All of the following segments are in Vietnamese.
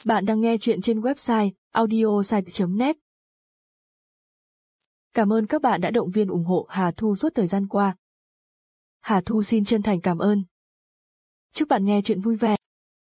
Bạn đang nghe chuyện trên website audiosite.net. Cảm ơn các bạn đã động viên ủng hộ Hà Thu suốt thời gian qua. Hà Thu xin chân thành cảm ơn. Chúc bạn nghe chuyện vui vẻ.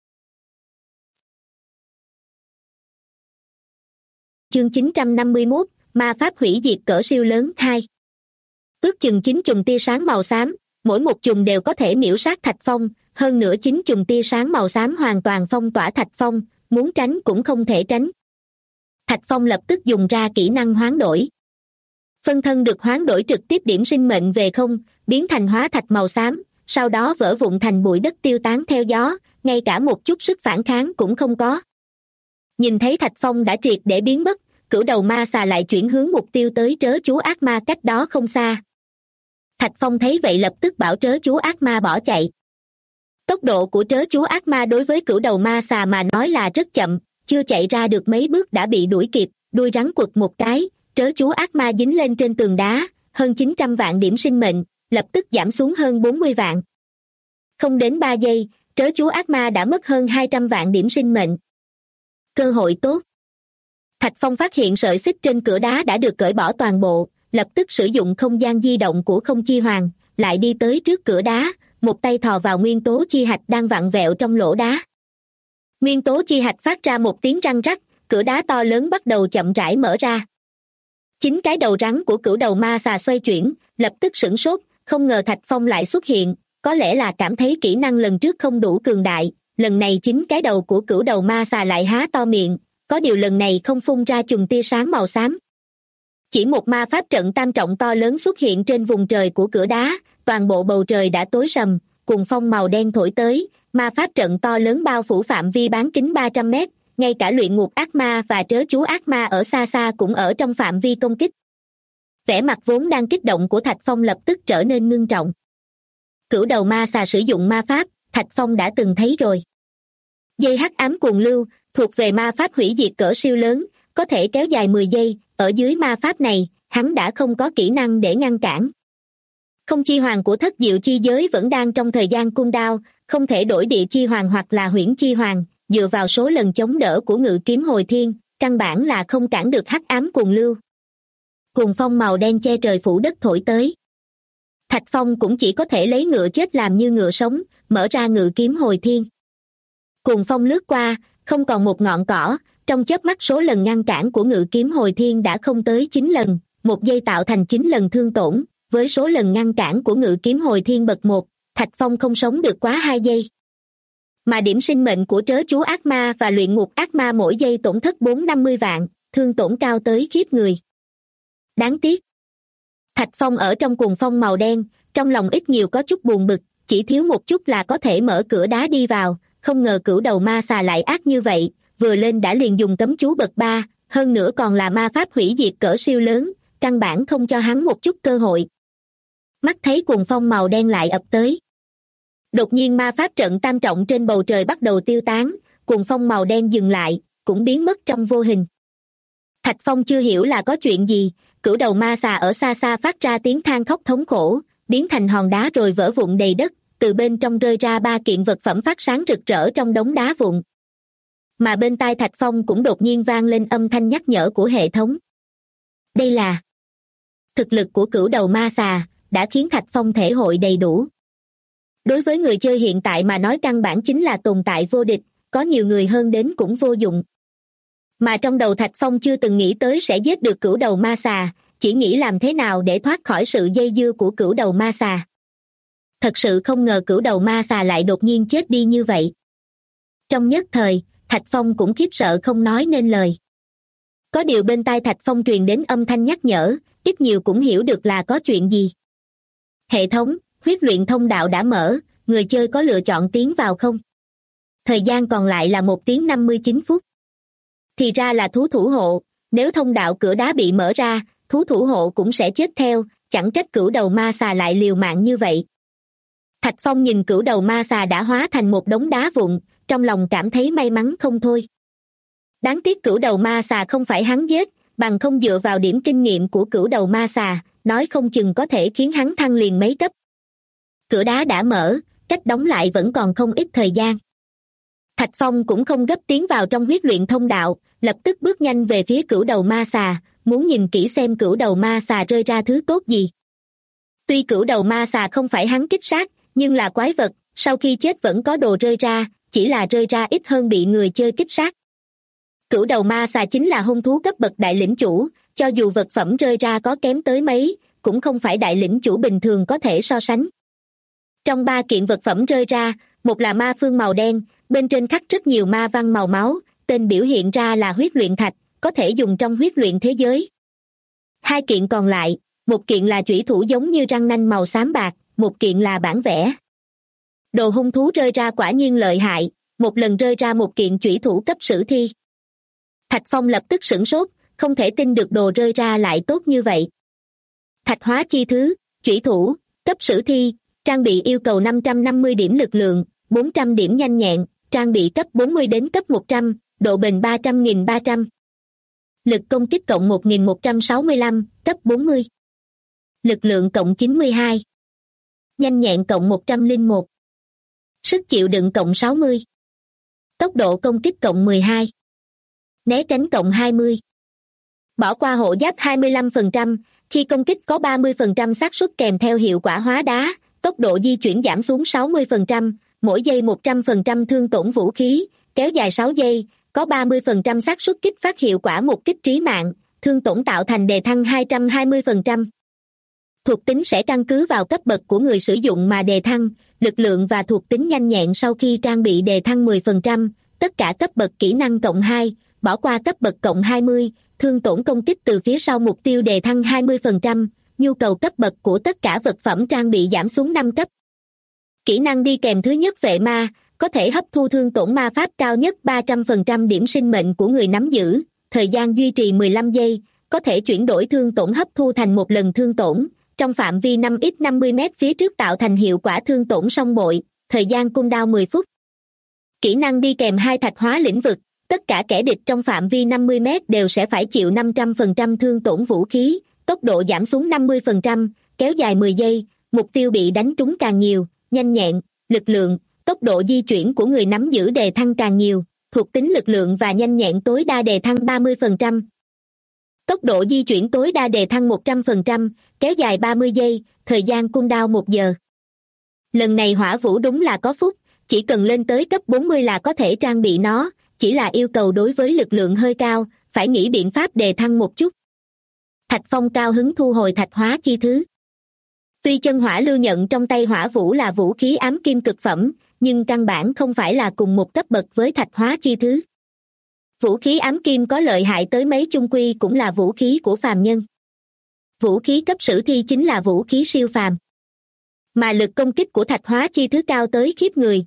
Chương 951, Ma pháp hủy diệt cỡ siêu lớn 2. Ước chừng 9 chùm tia sáng màu xám, mỗi một chùm đều có thể miểu sát Thạch Phong, hơn nữa 9 chùm tia sáng màu xám hoàn toàn phong tỏa Thạch Phong, muốn tránh cũng không thể tránh. Thạch Phong lập tức dùng ra kỹ năng hoán đổi. Phân thân được hoán đổi trực tiếp điểm sinh mệnh về không, biến thành hóa thạch màu xám, sau đó vỡ vụn thành bụi đất tiêu tán theo gió, ngay cả một chút sức phản kháng cũng không có. Nhìn thấy Thạch Phong đã triệt để biến mất, cửu đầu ma xà lại chuyển hướng mục tiêu tới trớ chú ác ma cách đó không xa. Thạch Phong thấy vậy lập tức bảo trớ chú ác ma bỏ chạy. Tốc độ của trớ chú ác ma đối với cửu đầu ma xà mà nói là rất chậm, chưa chạy ra được mấy bước đã bị đuổi kịp, đuôi rắn quật một cái, trớ chú ác ma dính lên trên tường đá, hơn 900 vạn điểm sinh mệnh, lập tức giảm xuống hơn 40 vạn. Không đến 3 giây, trớ chú ác ma đã mất hơn 200 vạn điểm sinh mệnh. Cơ hội tốt. Thạch Phong phát hiện sợi xích trên cửa đá đã được cởi bỏ toàn bộ, lập tức sử dụng không gian di động của không chi hoàng, lại đi tới trước cửa đá, một tay thò vào nguyên tố chi hạch đang vặn vẹo trong lỗ đá. Nguyên tố chi hạch phát ra một tiếng răng rắc, cửa đá to lớn bắt đầu chậm rãi mở ra. 9 cái đầu rắn của cửu đầu ma xà xoay chuyển, lập tức sửng sốt, không ngờ Thạch Phong lại xuất hiện, có lẽ là cảm thấy kỹ năng lần trước không đủ cường đại, lần này 9 cái đầu của cửu đầu ma xà lại há to miệng, có điều lần này không phun ra chùm tia sáng màu xám. Chỉ một ma pháp trận tam trọng to lớn xuất hiện trên vùng trời của cửa đá, toàn bộ bầu trời đã tối sầm, cuồng phong màu đen thổi tới, ma pháp trận to lớn bao phủ phạm vi bán kính 300 mét, ngay cả luyện ngục ác ma và trớ chú ác ma ở xa xa cũng ở trong phạm vi công kích. Vẻ mặt vốn đang kích động của Thạch Phong lập tức trở nên ngưng trọng. Cửu đầu ma xà sử dụng ma pháp, Thạch Phong đã từng thấy rồi. Dây hắc ám cuồng lưu, thuộc về ma pháp hủy diệt cỡ siêu lớn, có thể kéo dài 10 giây, ở dưới ma pháp này, hắn đã không có kỹ năng để ngăn cản. Không chi hoàng của thất diệu chi giới vẫn đang trong thời gian cooldown, không thể đổi địa chi hoàng hoặc là huyễn chi hoàng, dựa vào số lần chống đỡ của ngự kiếm hồi thiên, căn bản là không cản được hắc ám cuồng lưu. Cuồng phong màu đen che trời phủ đất thổi tới. Thạch Phong cũng chỉ có thể lấy ngựa chết làm như ngựa sống, mở ra ngự kiếm hồi thiên. Cuồng phong lướt qua, không còn một ngọn cỏ, trong chớp mắt số lần ngăn cản của ngự kiếm hồi thiên đã không tới 9 lần, một giây tạo thành 9 lần thương tổn, với số lần ngăn cản của ngự kiếm hồi thiên bậc 1, Thạch Phong không sống được quá 2 giây. Mà điểm sinh mệnh của trớ chú ác ma và luyện ngục ác ma mỗi giây tổn thất 450 vạn, thương tổn cao tới khiếp người. Đáng tiếc. Thạch Phong ở trong cuồng phong màu đen, trong lòng ít nhiều có chút buồn bực, chỉ thiếu một chút là có thể mở cửa đá đi vào, không ngờ cửu đầu ma xà lại ác như vậy, vừa lên đã liền dùng cấm chú bậc 3, hơn nữa còn là ma pháp hủy diệt cỡ siêu lớn, căn bản không cho hắn một chút cơ hội. Mắt thấy cuồng phong màu đen lại ập tới. Đột nhiên ma pháp trận tam trọng trên bầu trời bắt đầu tiêu tán, cuồng phong màu đen dừng lại, cũng biến mất trong vô hình. Thạch Phong chưa hiểu là có chuyện gì, cửu đầu ma xà ở xa xa phát ra tiếng than khóc thống khổ, biến thành hòn đá rồi vỡ vụn đầy đất, từ bên trong rơi ra 3 kiện vật phẩm phát sáng rực rỡ trong đống đá vụn. Mà bên tai Thạch Phong cũng đột nhiên vang lên âm thanh nhắc nhở của hệ thống. Đây là thực lực của cửu đầu ma xà, đã khiến Thạch Phong thể hội đầy đủ. Đối với người chơi hiện tại mà nói căn bản chính là tồn tại vô địch, có nhiều người hơn đến cũng vô dụng. Mà trong đầu Thạch Phong chưa từng nghĩ tới sẽ giết được cửu đầu ma xà, chỉ nghĩ làm thế nào để thoát khỏi sự dây dưa của cửu đầu ma xà. Thật sự không ngờ cửu đầu ma xà lại đột nhiên chết đi như vậy. Trong nhất thời, Thạch Phong cũng khiếp sợ không nói nên lời. Có điều bên tai Thạch Phong truyền đến âm thanh nhắc nhở, ít nhiều cũng hiểu được là có chuyện gì. Hệ thống, huyết luyện thông đạo đã mở, người chơi có lựa chọn tiến vào không? Thời gian còn lại là 1 tiếng 59 phút. Thì ra là thú thủ hộ, nếu thông đạo cửa đá bị mở ra, thú thủ hộ cũng sẽ chết theo, chẳng trách cửu đầu ma xà lại liều mạng như vậy. Thạch Phong nhìn cửu đầu ma xà đã hóa thành một đống đá vụn, trong lòng cảm thấy may mắn không thôi. Đáng tiếc cửu đầu ma xà không phải hắn giết, bằng không dựa vào điểm kinh nghiệm của cửu đầu ma xà, nói không chừng có thể khiến hắn thăng liền mấy cấp. Cửa đá đã mở, cách đóng lại vẫn còn không ít thời gian. Thạch Phong cũng không gấp tiến vào trong huyết luyện thông đạo, lập tức bước nhanh về phía cửu đầu ma xà, muốn nhìn kỹ xem cửu đầu ma xà rơi ra thứ tốt gì. Tuy cửu đầu ma xà không phải hắn kích sát, nhưng là quái vật, sau khi chết vẫn có đồ rơi ra, chỉ là rơi ra ít hơn bị người chơi kích sát. Cửu đầu ma xà chính là hung thú cấp bậc đại lĩnh chủ, cho dù vật phẩm rơi ra có kém tới mấy, cũng không phải đại lĩnh chủ bình thường có thể so sánh. Trong 3 kiện vật phẩm rơi ra, một là ma phương màu đen, bên trên khắc rất nhiều ma văn màu máu, tên biểu hiện ra là huyết luyện thạch, có thể dùng trong huyết luyện thế giới. 2 kiện còn lại, một kiện là chủy thủ giống như răng nanh màu xám bạc, một kiện là bản vẽ. Đồ hung thú rơi ra quả nhiên lợi hại, một lần rơi ra một kiện chủy thủ cấp sử thi. Thạch Phong lập tức sửng sốt, không thể tin được đồ rơi ra lại tốt như vậy. Thạch hóa chi thứ, chủy thủ, cấp sử thi, trang bị yêu cầu 550 điểm lực lượng, 400 điểm nhanh nhẹn, trang bị cấp 40 đến cấp 100, độ bền 300.300. Lực công kích cộng 1165, cấp 40. Lực lượng cộng 92. Nhanh nhẹn cộng 101. Sức chịu đựng cộng 60. Tốc độ công kích cộng 12. Né tránh cộng 20. Bỏ qua hộ giáp 25%, khi công kích có 30% xác suất kèm theo hiệu quả hóa đá, tốc độ di chuyển giảm xuống 60%, mỗi giây 100% thương tổn vũ khí, kéo dài 6 giây, có 30% xác suất kích phát hiệu quả một kích trí mạng, thương tổn tạo thành đề thăng 220%. Thuộc tính sẽ căn cứ vào cấp bậc của người sử dụng mà đề thăng, lực lượng và thuộc tính nhanh nhẹn sau khi trang bị đề thăng 10%, tất cả cấp bậc kỹ năng cộng 2, bỏ qua cấp bậc cộng 20, thương tổn công kích từ phía sau mục tiêu đề thăng 20%, nhu cầu cấp bậc của tất cả vật phẩm trang bị giảm xuống 5 cấp. Kỹ năng đi kèm thứ nhất vệ ma, có thể hấp thu thương tổn ma pháp cao nhất 300% điểm sinh mệnh của người nắm giữ, thời gian duy trì 15 giây, có thể chuyển đổi thương tổn hấp thu thành một lần thương tổn, trong phạm vi 5x50m phía trước tạo thành hiệu quả thương tổn song bội, thời gian cooldown 10 phút. Kỹ năng đi kèm 2 thạch hóa lĩnh vực, tất cả kẻ địch trong phạm vi 50m đều sẽ phải chịu 500% thương tổn vũ khí, tốc độ giảm xuống 50%, kéo dài 10 giây, mục tiêu bị đánh trúng càng nhiều, nhanh nhẹn, lực lượng, tốc độ di chuyển của người nắm giữ đề thăng càng nhiều, thuộc tính lực lượng và nhanh nhẹn tối đa đề thăng 30%. Tốc độ di chuyển tối đa đề thăng 100%, kéo dài 30 giây, thời gian cooldown 1 giờ. Lần này hỏa vũ đúng là có phúc, chỉ cần lên tới cấp 40 là có thể trang bị nó, chỉ là yêu cầu đối với lực lượng hơi cao, phải nghĩ biện pháp đề thăng một chút. Thạch Phong cao hứng thu hồi thạch hóa chi thứ. Tuy chân hỏa lưu nhận trong tay hỏa vũ là vũ khí ám kim cực phẩm, nhưng căn bản không phải là cùng một cấp bậc với thạch hóa chi thứ. Vũ khí ám kim có lợi hại tới mấy chung quy cũng là vũ khí của phàm nhân. Vũ khí cấp sử thi chính là vũ khí siêu phàm. Mà lực công kích của thạch hóa chi thứ cao tới khiếp người,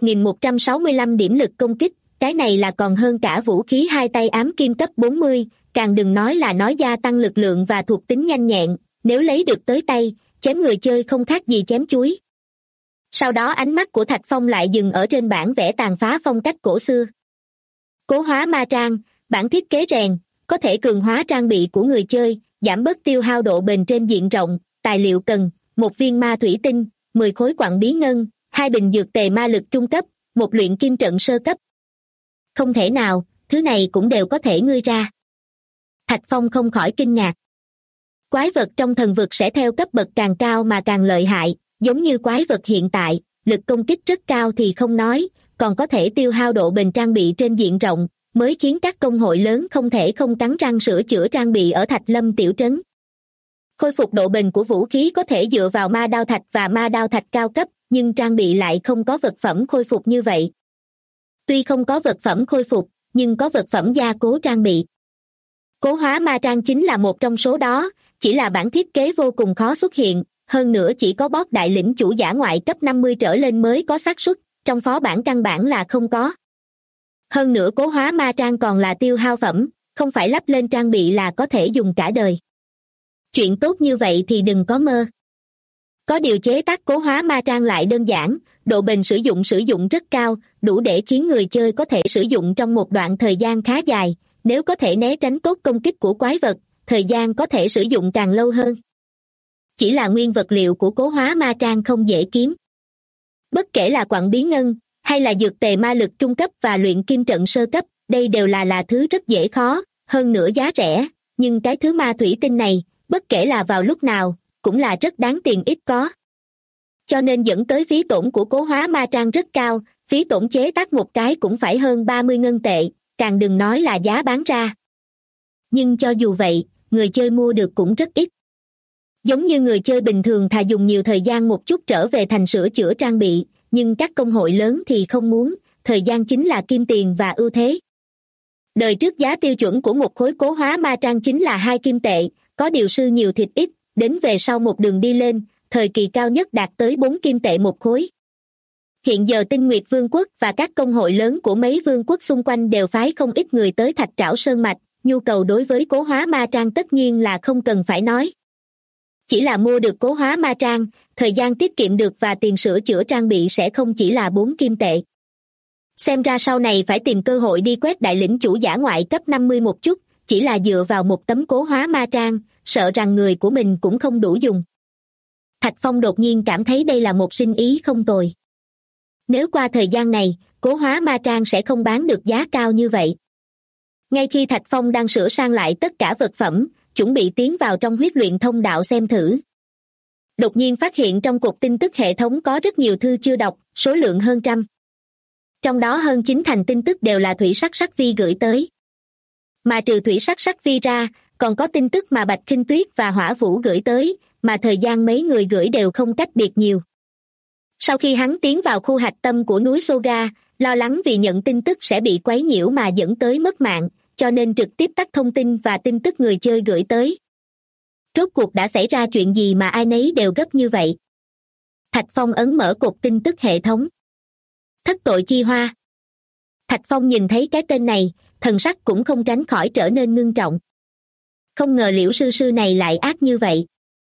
1165 điểm lực công kích, cái này là còn hơn cả vũ khí hai tay ám kim cấp 40, càng đừng nói là nói gia tăng lực lượng và thuộc tính nhanh nhẹn, nếu lấy được tới tay, chém người chơi không khác gì chém chuối. Sau đó ánh mắt của Thạch Phong lại dừng ở trên bản vẽ tàn phá phong cách cổ xưa. Cố hóa ma trang, bản thiết kế rèn, có thể cường hóa trang bị của người chơi, giảm bớt tiêu hao độ bền trên diện rộng, tài liệu cần, 1 viên ma thủy tinh, 10 khối quặng bí ngân, 2 bình dược tề ma lực trung cấp, 1 luyện kim trận sơ cấp. Không thể nào, thứ này cũng đều có thể ngươi ra. Thạch Phong không khỏi kinh ngạc. Quái vật trong thần vực sẽ theo cấp bậc càng cao mà càng lợi hại, giống như quái vật hiện tại, lực công kích rất cao thì không nói, còn có thể tiêu hao độ bền trang bị trên diện rộng, mới khiến các công hội lớn không thể không cắn răng sửa chữa trang bị ở Thạch Lâm tiểu trấn. Khôi phục độ bền của vũ khí có thể dựa vào ma đao thạch và ma đao thạch cao cấp, nhưng trang bị lại không có vật phẩm khôi phục như vậy. Tuy không có vật phẩm khôi phục, nhưng có vật phẩm gia cố trang bị. Cố hóa ma trang chính là một trong số đó, chỉ là bản thiết kế vô cùng khó xuất hiện, hơn nữa chỉ có boss đại lĩnh chủ giả ngoại cấp 50 trở lên mới có xác suất, trong phó bản căn bản là không có. Hơn nữa cố hóa ma trang còn là tiêu hao phẩm, không phải lắp lên trang bị là có thể dùng cả đời. Chuyện tốt như vậy thì đừng có mơ. Có điều chế tác cố hóa ma trang lại đơn giản, độ bền sử dụng rất cao, đủ để khiến người chơi có thể sử dụng trong một đoạn thời gian khá dài, nếu có thể né tránh tốt công kích của quái vật, thời gian có thể sử dụng càng lâu hơn. Chỉ là nguyên vật liệu của cố hóa ma trang không dễ kiếm. Bất kể là quặng bí ngân, hay là dược tề ma lực trung cấp và luyện kim trận sơ cấp, đây đều là thứ rất dễ khó, hơn nữa giá rẻ, nhưng cái thứ ma thủy tinh này, bất kể là vào lúc nào, cũng là rất đáng tiền ít có. Cho nên dẫn tới phí tổn của Cố Hóa Ma Trang rất cao, phí tổn chế tác một cái cũng phải hơn 30 ngân tệ, càng đừng nói là giá bán ra. Nhưng cho dù vậy, người chơi mua được cũng rất ít. Giống như người chơi bình thường thà dùng nhiều thời gian một chút trở về thành sửa chữa trang bị, nhưng các công hội lớn thì không muốn, thời gian chính là kim tiền và ưu thế. Đời trước giá tiêu chuẩn của một khối Cố Hóa Ma Trang chính là 2 kim tệ, có điều sư nhiều thịt ít, đến về sau một đường đi lên, thời kỳ cao nhất đạt tới 4 kim tệ một khối. Hiện giờ Tinh Nguyệt Vương quốc và các công hội lớn của mấy vương quốc xung quanh đều phái không ít người tới Thạch Trảo Sơn Mạch, nhu cầu đối với Cố Hóa Ma Trang tất nhiên là không cần phải nói. Chỉ là mua được Cố Hóa Ma Trang, thời gian tiết kiệm được và tiền sửa chữa trang bị sẽ không chỉ là 4 kim tệ. Xem ra sau này phải tìm cơ hội đi quét đại lĩnh chủ giả ngoại cấp 50 một chút, chỉ là dựa vào một tấm Cố Hóa Ma Trang, sợ rằng người của mình cũng không đủ dùng. Thạch Phong đột nhiên cảm thấy đây là một sinh ý không tồi. Nếu qua thời gian này, Cố Hóa Ma Trang sẽ không bán được giá cao như vậy. Ngay khi Thạch Phong đang sửa sang lại tất cả vật phẩm, chuẩn bị tiến vào trong huyết luyện thông đạo xem thử. Đột nhiên phát hiện trong cột tin tức hệ thống có rất nhiều thư chưa đọc, số lượng hơn trăm. Trong đó hơn 9 thành tin tức đều là Thủy Sắc Sắc Vi gửi tới. Mà trừ Thủy Sắc Sắc Vi ra, còn có tin tức mà Bạch Khinh Tuyết và Hỏa Vũ gửi tới, mà thời gian mấy người gửi đều không cách biệt nhiều. Sau khi hắn tiến vào khu hạch tâm của núi Soga, lo lắng vì nhận tin tức sẽ bị quấy nhiễu mà dẫn tới mất mạng, cho nên trực tiếp tắt thông tin và tin tức người chơi gửi tới. Rốt cuộc đã xảy ra chuyện gì mà ai nấy đều gấp như vậy? Thạch Phong ấn mở cột tin tức hệ thống. Thất tội chi hoa. Thạch Phong nhìn thấy cái tên này, thần sắc cũng không tránh khỏi trở nên ngưng trọng. Không ngờ Liễu sư sư này lại ác như vậy.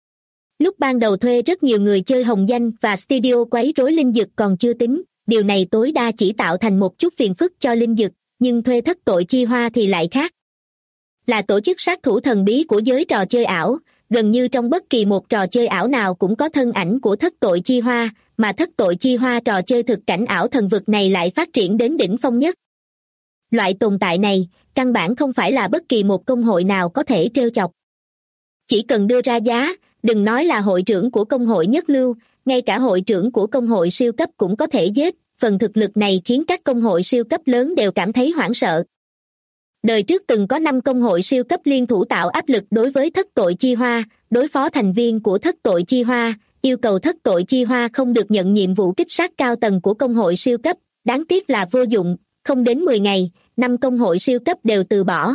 Lúc ban đầu thuê rất nhiều người chơi hồng danh và studio quấy rối linh dực còn chưa tính, điều này tối đa chỉ tạo thành một chút phiền phức cho linh dực, nhưng thuê thất tội chi hoa thì lại khác. Là tổ chức sát thủ thần bí của giới trò chơi ảo, gần như trong bất kỳ một trò chơi ảo nào cũng có thân ảnh của thất tội chi hoa, mà thất tội chi hoa trò chơi thực cảnh ảo thần vực này lại phát triển đến đỉnh phong nhất. Loại tồn tại này, căn bản không phải là bất kỳ một công hội nào có thể trêu chọc. Chỉ cần đưa ra giá, đừng nói là hội trưởng của công hội nhất lưu, ngay cả hội trưởng của công hội siêu cấp cũng có thể giết, phần thực lực này khiến các công hội siêu cấp lớn đều cảm thấy hoảng sợ. Đời trước từng có 5 công hội siêu cấp liên thủ tạo áp lực đối với thất tội chi hoa, đối phó thành viên của thất tội chi hoa, yêu cầu thất tội chi hoa không được nhận nhiệm vụ kích sát cao tầng của công hội siêu cấp, đáng tiếc là vô dụng, không đến 10 ngày, 5 công hội siêu cấp đều từ bỏ.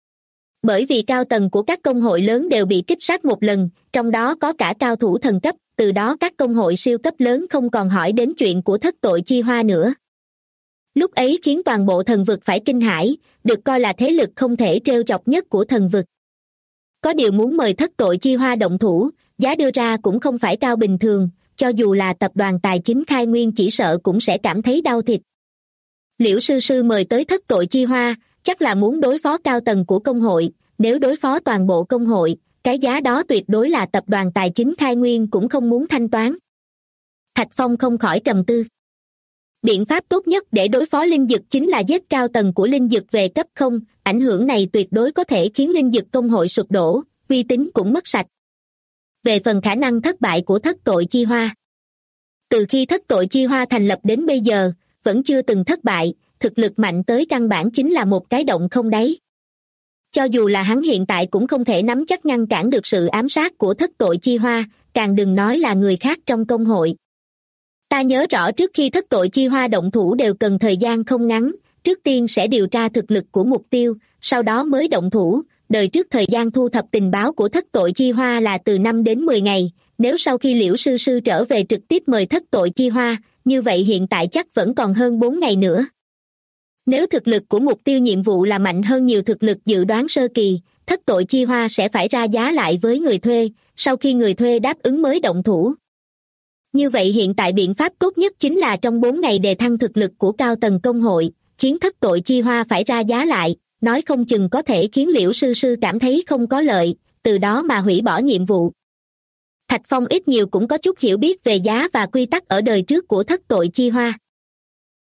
Bởi vì cao tầng của các công hội lớn đều bị kích sát một lần, trong đó có cả cao thủ thần cấp, từ đó các công hội siêu cấp lớn không còn hỏi đến chuyện của thất tội chi hoa nữa. Lúc ấy khiến toàn bộ thần vực phải kinh hãi, được coi là thế lực không thể trêu chọc nhất của thần vực. Có điều muốn mời thất tội chi hoa động thủ, giá đưa ra cũng không phải cao bình thường, cho dù là tập đoàn tài chính Khai Nguyên chỉ sợ cũng sẽ cảm thấy đau thịt. Liễu sư sư mời tới thất tội chi hoa, chắc là muốn đối phó cao tầng của công hội, nếu đối phó toàn bộ công hội, cái giá đó tuyệt đối là tập đoàn tài chính Khai Nguyên cũng không muốn thanh toán. Thạch Phong không khỏi trầm tư. Biện pháp tốt nhất để đối phó linh dực chính là giết cao tầng của linh dực về cấp 0, ảnh hưởng này tuyệt đối có thể khiến linh dực công hội sụp đổ, uy tín cũng mất sạch. Về phần khả năng thất bại của thất tội chi hoa. Từ khi thất tội chi hoa thành lập đến bây giờ, vẫn chưa từng thất bại, thực lực mạnh tới căn bản chính là một cái động không đáy. Cho dù là hắn hiện tại cũng không thể nắm chắc ngăn cản được sự ám sát của thất tội chi hoa, càng đừng nói là người khác trong công hội. Ta nhớ rõ trước khi thất tội chi hoa động thủ đều cần thời gian không ngắn, trước tiên sẽ điều tra thực lực của mục tiêu, sau đó mới động thủ. Đời trước thời gian thu thập tình báo của thất tội chi hoa là từ 5 đến 10 ngày, nếu sau khi Liễu sư sư trở về trực tiếp mời thất tội chi hoa, như vậy hiện tại chắc vẫn còn hơn 4 ngày nữa. Nếu thực lực của mục tiêu nhiệm vụ là mạnh hơn nhiều thực lực dự đoán sơ kỳ, thất tội chi hoa sẽ phải ra giá lại với người thuê, sau khi người thuê đáp ứng mới động thủ. Như vậy hiện tại biện pháp tốt nhất chính là trong 4 ngày đề thăng thực lực của cao tầng công hội, khiến thất tội chi hoa phải ra giá lại, nói không chừng có thể khiến Liễu sư sư cảm thấy không có lợi, từ đó mà hủy bỏ nhiệm vụ. Thạch Phong ít nhiều cũng có chút hiểu biết về giá và quy tắc ở đời trước của thất tội chi hoa.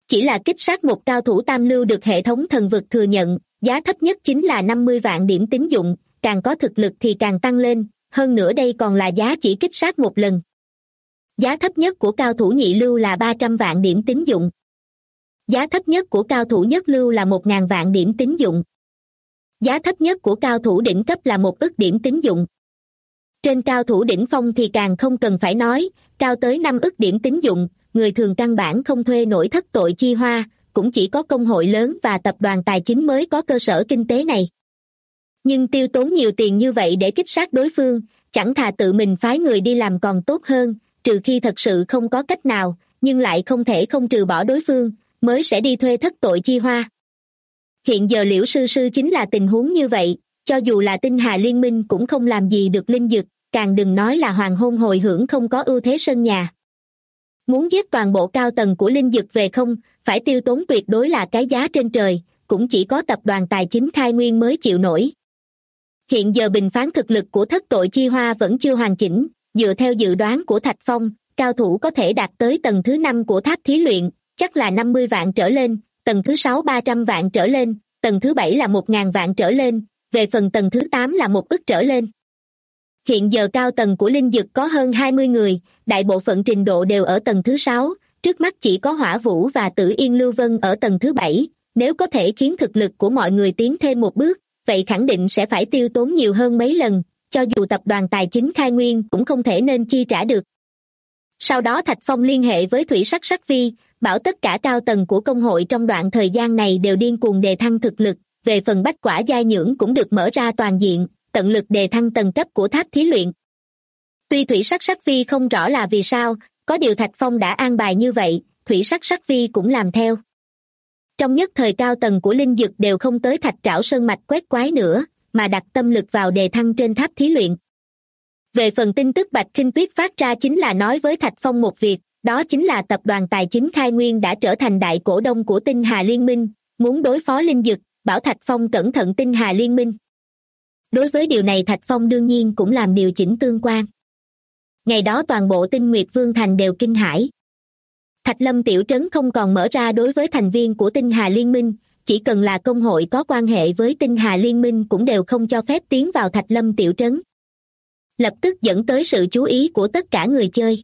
Chỉ là kích sát một cao thủ tam lưu được hệ thống thần vực thừa nhận, giá thấp nhất chính là 50 vạn điểm tín dụng, càng có thực lực thì càng tăng lên, hơn nữa đây còn là giá chỉ kích sát một lần. Giá thấp nhất của cao thủ nhị lưu là 300 vạn điểm tín dụng. Giá thấp nhất của cao thủ nhất lưu là 1.000 vạn điểm tín dụng. Giá thấp nhất của cao thủ đỉnh cấp là 1 ức điểm tín dụng. Trên cao thủ đỉnh phong thì càng không cần phải nói, cao tới 5 ức điểm tín dụng, người thường căn bản không thuê nổi thất tội chi hoa, cũng chỉ có công hội lớn và tập đoàn tài chính mới có cơ sở kinh tế này. Nhưng tiêu tốn nhiều tiền như vậy để kích sát đối phương, chẳng thà tự mình phái người đi làm còn tốt hơn, trừ khi thật sự không có cách nào, nhưng lại không thể không trừ bỏ đối phương, mới sẽ đi thuê thất tội chi hoa. Hiện giờ Liễu Sư Sư chính là tình huống như vậy, cho dù là Tinh Hà Liên Minh cũng không làm gì được Linh Dực, càng đừng nói là hoàng hôn hồi hưởng không có ưu thế sân nhà. Muốn giết toàn bộ cao tầng của Linh Dực về không, phải tiêu tốn tuyệt đối là cái giá trên trời, cũng chỉ có tập đoàn tài chính Khai Nguyên mới chịu nổi. Hiện giờ bình phán thực lực của thất tội chi hoa vẫn chưa hoàn chỉnh, dựa theo dự đoán của Thạch Phong, cao thủ có thể đạt tới tầng thứ 5 của tháp thí luyện, chắc là 50 vạn trở lên, tầng thứ 6 300 vạn trở lên, tầng thứ 7 là 1.000 vạn trở lên, về phần tầng thứ 8 là 1 ức trở lên. Hiện giờ cao tầng của Linh Dực có hơn 20 người, đại bộ phận trình độ đều ở tầng thứ 6, trước mắt chỉ có Hỏa Vũ và Tử Yên Lưu Vân ở tầng thứ 7, nếu có thể khiến thực lực của mọi người tiến thêm một bước, vậy khẳng định sẽ phải tiêu tốn nhiều hơn mấy lần, cho dù tập đoàn tài chính Khai Nguyên cũng không thể nên chi trả được. Sau đó Thạch Phong liên hệ với Thủy Sắc Sắc Vi, bảo tất cả cao tầng của công hội trong đoạn thời gian này đều điên cuồng đề thăng thực lực, về phần bách quả giai nhưỡng cũng được mở ra toàn diện, tận lực đề thăng tầng cấp của tháp thí luyện. Tuy Thủy Sắc Sắc Vi không rõ là vì sao, có điều Thạch Phong đã an bài như vậy, Thủy Sắc Sắc Vi cũng làm theo. Trong nhất thời cao tầng của Linh Dực đều không tới Thạch Trảo Sơn Mạch quét quái nữa, mà đặt tâm lực vào đề thăng trên tháp thí luyện. Về phần tin tức Bạch Khinh Tuyết phát ra chính là nói với Thạch Phong một việc, đó chính là tập đoàn tài chính Khai Nguyên đã trở thành đại cổ đông của Tinh Hà Liên Minh, muốn đối phó Linh Dực, bảo Thạch Phong cẩn thận Tinh Hà Liên Minh. Đối với điều này Thạch Phong đương nhiên cũng làm điều chỉnh tương quan. Ngày đó toàn bộ Tinh Nguyệt Vương Thành đều kinh hãi. Thạch Lâm tiểu trấn không còn mở ra đối với thành viên của Tinh Hà Liên Minh, chỉ cần là công hội có quan hệ với Tinh Hà Liên Minh cũng đều không cho phép tiến vào Thạch Lâm tiểu trấn. Lập tức dẫn tới sự chú ý của tất cả người chơi.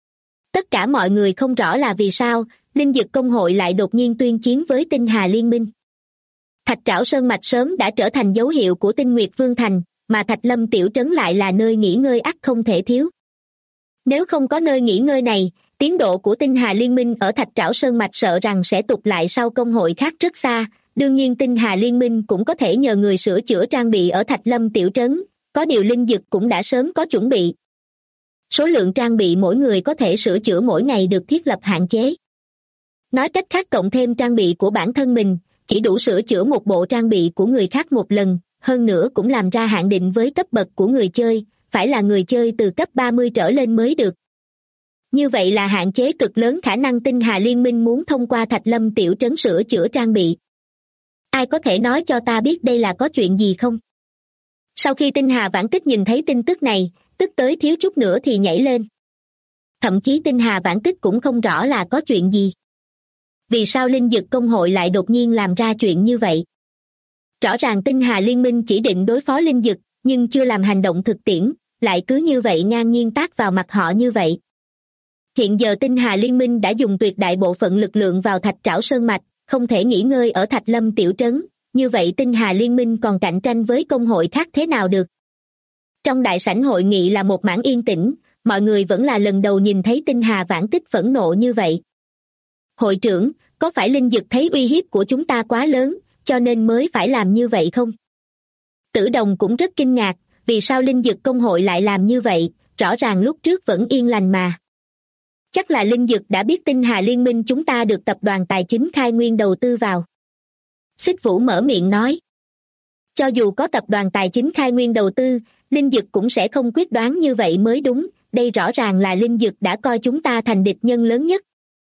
Tất cả mọi người không rõ là vì sao, Linh Dực công hội lại đột nhiên tuyên chiến với Tinh Hà Liên Minh. Thạch Trảo Sơn Mạch sớm đã trở thành dấu hiệu của Tinh Nguyệt Vương Thành, mà Thạch Lâm tiểu trấn lại là nơi nghỉ ngơi ắt không thể thiếu. Nếu không có nơi nghỉ ngơi này, tiến độ của Tinh Hà Liên Minh ở Thạch Trảo Sơn Mạch sợ rằng sẽ tụt lại sau công hội khác rất xa, đương nhiên Tinh Hà Liên Minh cũng có thể nhờ người sửa chữa trang bị ở Thạch Lâm tiểu trấn, có điều Linh Dực cũng đã sớm có chuẩn bị. Số lượng trang bị mỗi người có thể sửa chữa mỗi ngày được thiết lập hạn chế. Nói cách khác cộng thêm trang bị của bản thân mình, chỉ đủ sửa chữa một bộ trang bị của người khác một lần, hơn nữa cũng làm ra hạn định với cấp bậc của người chơi, phải là người chơi từ cấp 30 trở lên mới được. Như vậy là hạn chế cực lớn khả năng Tinh Hà Liên Minh muốn thông qua Thạch Lâm tiểu trấn sửa chữa trang bị. Ai có thể nói cho ta biết đây là có chuyện gì không? Sau khi Tinh Hà Vãn Tích nhìn thấy tin tức này, tức tới thiếu chút nữa thì nhảy lên. Thậm chí Tinh Hà Vãn Tích cũng không rõ là có chuyện gì. Vì sao Linh Dực công hội lại đột nhiên làm ra chuyện như vậy? Rõ ràng Tinh Hà Liên Minh chỉ định đối phó Linh Dực, nhưng chưa làm hành động thực tiễn, lại cứ như vậy ngang nhiên tát vào mặt họ như vậy. Hiện giờ Tinh Hà Liên Minh đã dùng tuyệt đại bộ phận lực lượng vào Thạch Trảo Sơn Mạch, không thể nghỉ ngơi ở Thạch Lâm tiểu trấn, như vậy Tinh Hà Liên Minh còn cạnh tranh với công hội khác thế nào được? Trong đại sảnh hội nghị là một mảng yên tĩnh, mọi người vẫn là lần đầu nhìn thấy Tinh Hà Vãn Tích phẫn nộ như vậy. Hội trưởng, có phải Linh Dực thấy uy hiếp của chúng ta quá lớn, cho nên mới phải làm như vậy không? Tử Đồng cũng rất kinh ngạc, vì sao Linh Dực công hội lại làm như vậy, rõ ràng lúc trước vẫn yên lành mà. Chắc là Linh Dực đã biết Tinh Hà Liên Minh chúng ta được tập đoàn tài chính Khai Nguyên đầu tư vào. Xích Vũ mở miệng nói. Cho dù có tập đoàn tài chính Khai Nguyên đầu tư, Linh Dực cũng sẽ không quyết đoán như vậy mới đúng, đây rõ ràng là Linh Dực đã coi chúng ta thành địch nhân lớn nhất.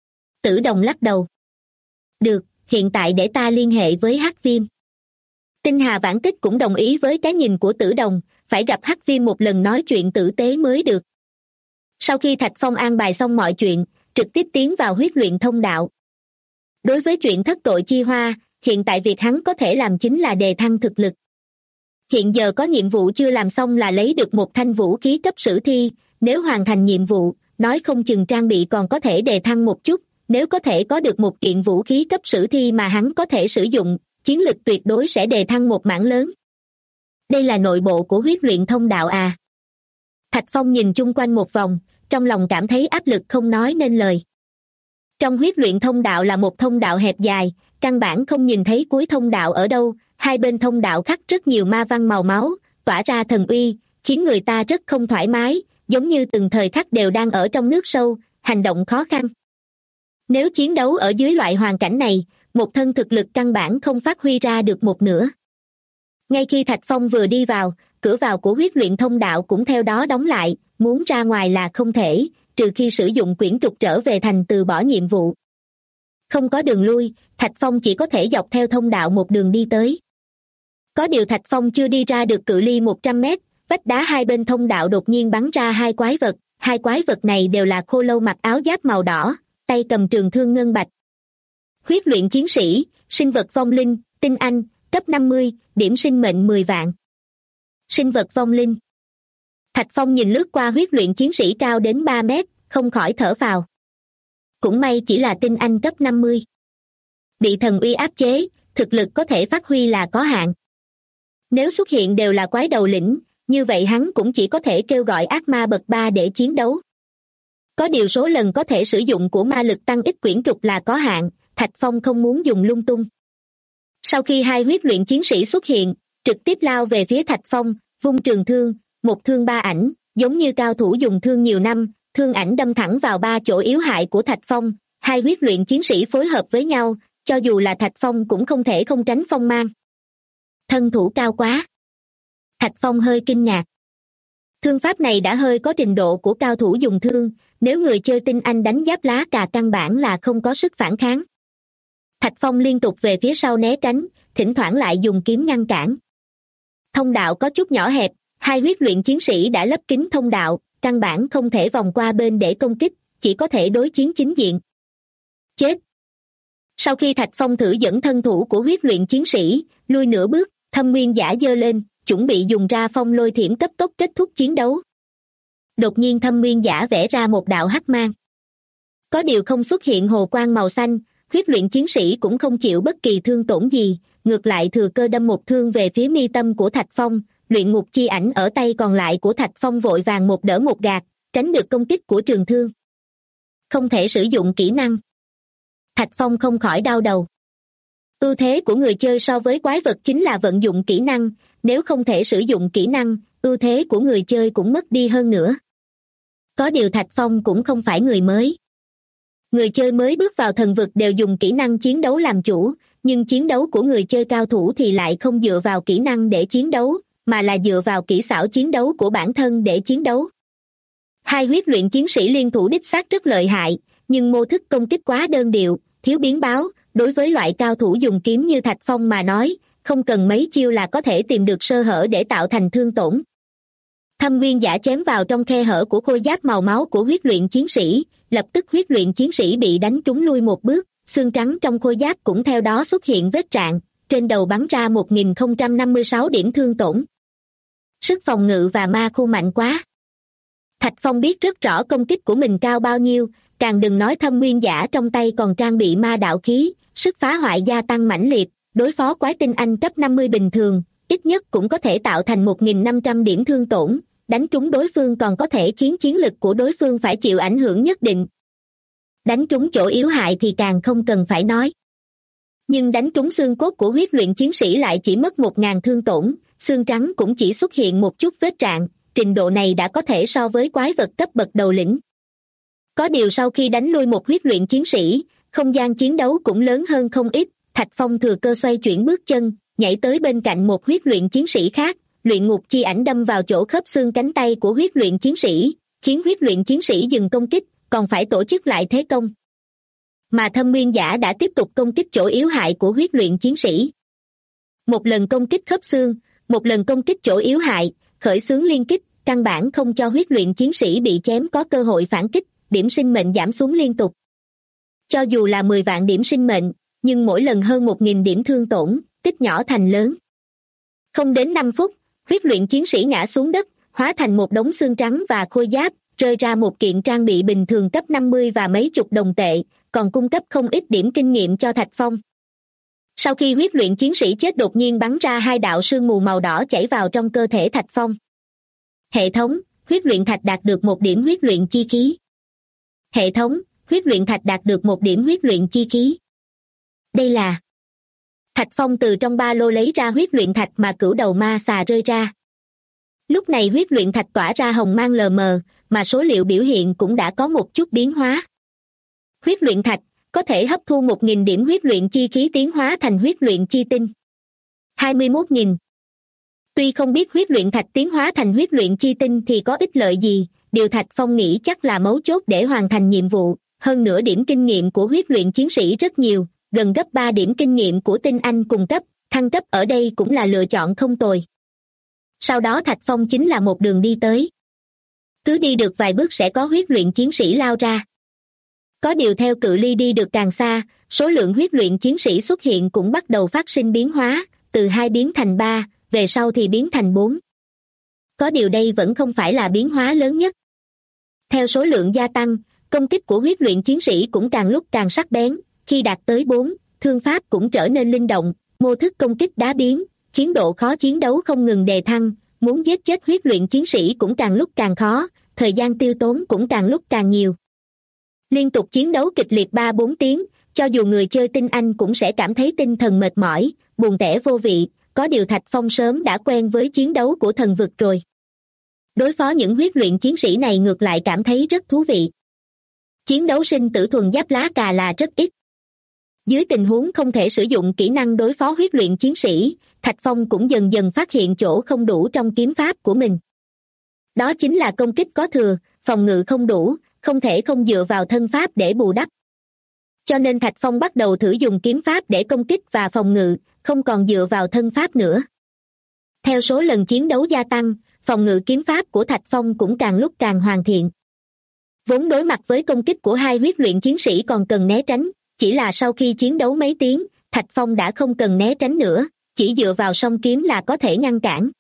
Tử Đồng lắc đầu. Được, hiện tại để ta liên hệ với Hắc Viêm. Tinh Hà Vãn Tích cũng đồng ý với cái nhìn của Tử Đồng, phải gặp Hắc Viêm một lần nói chuyện tử tế mới được. Sau khi Thạch Phong an bài xong mọi chuyện, trực tiếp tiến vào huyết luyện thông đạo. Đối với chuyện thất tội chi hoa, hiện tại việc hắn có thể làm chính là đề thăng thực lực. Hiện giờ có nhiệm vụ chưa làm xong là lấy được một thanh vũ khí cấp sử thi, nếu hoàn thành nhiệm vụ, nói không chừng trang bị còn có thể đề thăng một chút, nếu có thể có được một kiện vũ khí cấp sử thi mà hắn có thể sử dụng, chiến lực tuyệt đối sẽ đề thăng một mảng lớn. Đây là nội bộ của huyết luyện thông đạo à? Thạch Phong nhìn chung quanh một vòng, trong lòng cảm thấy áp lực không nói nên lời. Trong huyết luyện thông đạo là một thông đạo hẹp dài, căn bản không nhìn thấy cuối thông đạo ở đâu, hai bên thông đạo khắc rất nhiều ma văn màu máu, tỏa ra thần uy, khiến người ta rất không thoải mái, giống như từng thời khắc đều đang ở trong nước sâu, hành động khó khăn. Nếu chiến đấu ở dưới loại hoàn cảnh này, một thân thực lực căn bản không phát huy ra được một nửa. Ngay khi Thạch Phong vừa đi vào, cửa vào của huyết luyện thông đạo cũng theo đó đóng lại, muốn ra ngoài là không thể, trừ khi sử dụng quyển trục trở về thành từ bỏ nhiệm vụ. Không có đường lui, Thạch Phong chỉ có thể dọc theo thông đạo một đường đi tới. Có điều Thạch Phong chưa đi ra được cự ly 100 mét, vách đá hai bên thông đạo đột nhiên bắn ra hai quái vật này đều là khô lâu mặc áo giáp màu đỏ, tay cầm trường thương ngân bạch. Huyết luyện chiến sĩ, sinh vật vong linh, tinh anh, cấp 50, điểm sinh mệnh 10 vạn. Sinh vật vong linh. Thạch Phong nhìn lướt qua huyết luyện chiến sĩ cao đến 3 mét, không khỏi thở phào. Cũng may chỉ là tinh anh cấp 50. Bị thần uy áp chế, thực lực có thể phát huy là có hạn. Nếu xuất hiện đều là quái đầu lĩnh, như vậy hắn cũng chỉ có thể kêu gọi ác ma bậc 3 để chiến đấu. Có điều số lần có thể sử dụng của ma lực tăng ít quyển trục là có hạn, Thạch Phong không muốn dùng lung tung. Sau khi hai huyết luyện chiến sĩ xuất hiện, trực tiếp lao về phía Thạch Phong, vung trường thương, một thương ba ảnh, giống như cao thủ dùng thương nhiều năm, thương ảnh đâm thẳng vào ba chỗ yếu hại của Thạch Phong, hai huyết luyện chiến sĩ phối hợp với nhau, cho dù là Thạch Phong cũng không thể không tránh phong mang. Thân thủ cao quá. Thạch Phong hơi kinh ngạc. Thương pháp này đã hơi có trình độ của cao thủ dùng thương, nếu người chơi tinh anh đánh giáp lá cà căn bản là không có sức phản kháng. Thạch Phong liên tục về phía sau né tránh, thỉnh thoảng lại dùng kiếm ngăn cản. Thông đạo có chút nhỏ hẹp, hai huyết luyện chiến sĩ đã lấp kín thông đạo, căn bản không thể vòng qua bên để công kích, chỉ có thể đối chiến chính diện. Chết! Sau khi Thạch Phong thử dẫn thân thủ của huyết luyện chiến sĩ, lui nửa bước, Thâm Nguyên Giả giơ lên, chuẩn bị dùng ra phong lôi thiểm cấp tốc kết thúc chiến đấu. Đột nhiên Thâm Nguyên Giả vẽ ra một đạo hắc mang. Có điều không xuất hiện hồ quang màu xanh, huyết luyện chiến sĩ cũng không chịu bất kỳ thương tổn gì, ngược lại thừa cơ đâm một thương về phía mi tâm của Thạch Phong, luyện ngục chi ảnh ở tay còn lại của Thạch Phong vội vàng một đỡ một gạt, tránh được công kích của trường thương. Không thể sử dụng kỹ năng. Thạch Phong không khỏi đau đầu. Ưu thế của người chơi so với quái vật chính là vận dụng kỹ năng, nếu không thể sử dụng kỹ năng, ưu thế của người chơi cũng mất đi hơn nữa. Có điều Thạch Phong cũng không phải người mới. Người chơi mới bước vào thần vực đều dùng kỹ năng chiến đấu làm chủ, nhưng chiến đấu của người chơi cao thủ thì lại không dựa vào kỹ năng để chiến đấu, mà là dựa vào kỹ xảo chiến đấu của bản thân để chiến đấu. Hai huyết luyện chiến sĩ liên thủ đích xác rất lợi hại, nhưng mô thức công kích quá đơn điệu, thiếu biến báo, đối với loại cao thủ dùng kiếm như Thạch Phong mà nói, không cần mấy chiêu là có thể tìm được sơ hở để tạo thành thương tổn. Thâm Nguyên Giả chém vào trong khe hở của khôi giáp màu máu của huyết luyện chiến sĩ, lập tức huyết luyện chiến sĩ bị đánh trúng lui một bước, xương trắng trong khôi giáp cũng theo đó xuất hiện vết rạn, trên đầu bắn ra 1056 điểm thương tổn. Sức phòng ngự và ma khu mạnh quá. Thạch Phong biết rất rõ công kích của mình cao bao nhiêu, càng đừng nói Thâm Nguyên Giả trong tay còn trang bị ma đạo khí, sức phá hoại gia tăng mãnh liệt, đối phó quái tinh anh cấp 50 bình thường, ít nhất cũng có thể tạo thành 1500 điểm thương tổn, đánh trúng đối phương còn có thể khiến chiến lực của đối phương phải chịu ảnh hưởng nhất định. Đánh trúng chỗ yếu hại thì càng không cần phải nói. Nhưng đánh trúng xương cốt của huyết luyện chiến sĩ lại chỉ mất 1000 thương tổn, xương trắng cũng chỉ xuất hiện một chút vết rạn, trình độ này đã có thể so với quái vật cấp bậc đầu lĩnh. Có điều sau khi đánh lui một huyết luyện chiến sĩ, không gian chiến đấu cũng lớn hơn không ít, Thạch Phong thừa cơ xoay chuyển bước chân, nhảy tới bên cạnh một huyết luyện chiến sĩ khác, luyện ngục chi ảnh đâm vào chỗ khớp xương cánh tay của huyết luyện chiến sĩ, khiến huyết luyện chiến sĩ dừng công kích, còn phải tổ chức lại thế công. Mà Thâm Nguyên Giả đã tiếp tục công kích chỗ yếu hại của huyết luyện chiến sĩ. Một lần công kích khớp xương, một lần công kích chỗ yếu hại, khởi xướng liên kích, căn bản không cho huyết luyện chiến sĩ bị chém có cơ hội phản kích, điểm sinh mệnh giảm xuống liên tục. Cho dù là 10 vạn điểm sinh mệnh, nhưng mỗi lần hơn 1.000 điểm thương tổn, tích nhỏ thành lớn. Không đến 5 phút, huyết luyện chiến sĩ ngã xuống đất, hóa thành một đống xương trắng và khôi giáp, rơi ra một kiện trang bị bình thường cấp 50 và mấy chục đồng tệ, còn cung cấp không ít điểm kinh nghiệm cho Thạch Phong. Sau khi huyết luyện chiến sĩ chết đột nhiên bắn ra 2 đạo sương mù màu đỏ chảy vào trong cơ thể Thạch Phong. Hệ thống, huyết luyện thạch đạt được 1 điểm huyết luyện chi khí. Hệ thống, huyết luyện thạch đạt được 1 điểm huyết luyện chi khí. Đây là... Thạch Phong từ trong ba lô lấy ra huyết luyện thạch mà cửu đầu ma xà rơi ra. Lúc này huyết luyện thạch tỏa ra hồng mang lờ mờ, mà số liệu biểu hiện cũng đã có một chút biến hóa. Huyết luyện thạch có thể hấp thu 1.000 điểm huyết luyện chi khí tiến hóa thành huyết luyện chi tinh. 21.000. Tuy không biết huyết luyện thạch tiến hóa thành huyết luyện chi tinh thì có ích lợi gì, điều Thạch Phong nghĩ chắc là mấu chốt để hoàn thành nhiệm vụ, hơn nữa điểm kinh nghiệm của huyết luyện chiến sĩ rất nhiều, gần gấp 3 điểm kinh nghiệm của tinh anh cùng cấp, thăng cấp ở đây cũng là lựa chọn không tồi. Sau đó Thạch Phong chính là một đường đi tới. Cứ đi được vài bước sẽ có huyết luyện chiến sĩ lao ra. Có điều theo cự ly đi được càng xa, số lượng huyết luyện chiến sĩ xuất hiện cũng bắt đầu phát sinh biến hóa, từ 2 biến thành 3, về sau thì biến thành 4. Có điều đây vẫn không phải là biến hóa lớn nhất. Theo số lượng gia tăng, công kích của huyết luyện chiến sĩ cũng càng lúc càng sắc bén, khi đạt tới 4, thương pháp cũng trở nên linh động, mô thức công kích đá biến, khiến độ khó chiến đấu không ngừng đề thăng, muốn giết chết huyết luyện chiến sĩ cũng càng lúc càng khó, thời gian tiêu tốn cũng càng lúc càng nhiều. Liên tục chiến đấu kịch liệt 3-4 tiếng, cho dù người chơi tinh anh cũng sẽ cảm thấy tinh thần mệt mỏi, buồn tẻ vô vị, có điều Thạch Phong sớm đã quen với chiến đấu của thần vực rồi. Đối phó những huyết luyện chiến sĩ này ngược lại cảm thấy rất thú vị. Chiến đấu sinh tử thuần giáp lá cà là rất ít. Dưới tình huống không thể sử dụng kỹ năng đối phó huyết luyện chiến sĩ, Thạch Phong cũng dần dần phát hiện chỗ không đủ trong kiếm pháp của mình. Đó chính là công kích có thừa, phòng ngự không đủ, không thể không dựa vào thân pháp để bù đắp. Cho nên Thạch Phong bắt đầu thử dùng kiếm pháp để công kích và phòng ngự, không còn dựa vào thân pháp nữa. Theo số lần chiến đấu gia tăng, phòng ngự kiếm pháp của Thạch Phong cũng càng lúc càng hoàn thiện. Vốn đối mặt với công kích của 2 huyết luyện chiến sĩ còn cần né tránh, chỉ là sau khi chiến đấu mấy tiếng, Thạch Phong đã không cần né tránh nữa, chỉ dựa vào song kiếm là có thể ngăn cản.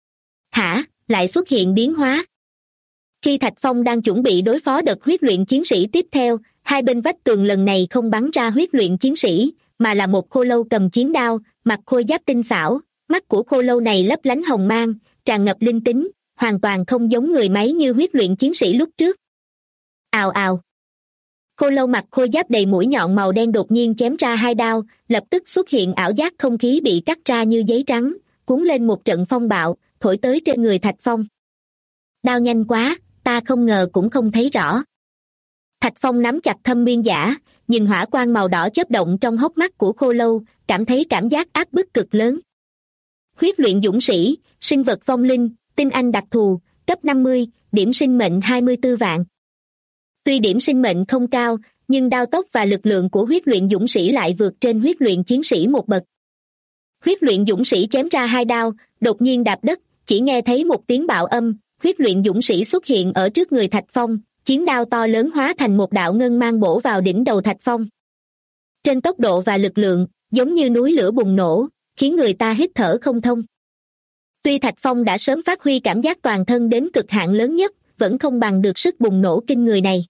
Hả, lại xuất hiện biến hóa. Khi Thạch Phong đang chuẩn bị đối phó đợt huyết luyện chiến sĩ tiếp theo, hai bên vách tường lần này không bắn ra huyết luyện chiến sĩ, mà là một khô lâu cầm chiến đao, mặc khôi giáp tinh xảo, mắt của khô lâu này lấp lánh hồng mang, tràn ngập linh tính, hoàn toàn không giống người máy như huyết luyện chiến sĩ lúc trước. Ào ào. Khô lâu mặc khôi giáp đầy mũi nhọn màu đen đột nhiên chém ra 2 đao, lập tức xuất hiện ảo giác không khí bị cắt ra như giấy trắng, cuốn lên một trận phong bạo, thổi tới trên người Thạch Phong. Đao nhanh quá, ta không ngờ cũng không thấy rõ. Thạch Phong nắm chặt thâm nguyên giả, nhìn hỏa quang màu đỏ chớp động trong hốc mắt của khô lâu, cảm thấy cảm giác áp bức cực lớn. Huyết luyện dũng sĩ, sinh vật vong linh, tinh anh đặc thù, cấp 50, điểm sinh mệnh 24 vạn. Tuy điểm sinh mệnh không cao, nhưng đao tốc và lực lượng của huyết luyện dũng sĩ lại vượt trên huyết luyện chiến sĩ một bậc. Huyết luyện dũng sĩ chém ra 2 đao, đột nhiên đạp đất, chỉ nghe thấy một tiếng bạo âm, huyết luyện dũng sĩ xuất hiện ở trước người Thạch Phong, chiến đao to lớn hóa thành một đạo ngân mang bổ vào đỉnh đầu Thạch Phong. Trên tốc độ và lực lượng, giống như núi lửa bùng nổ, khiến người ta hít thở không thông. Tuy Thạch Phong đã sớm phát huy cảm giác toàn thân đến cực hạn lớn nhất, vẫn không bằng được sức bùng nổ kinh người này.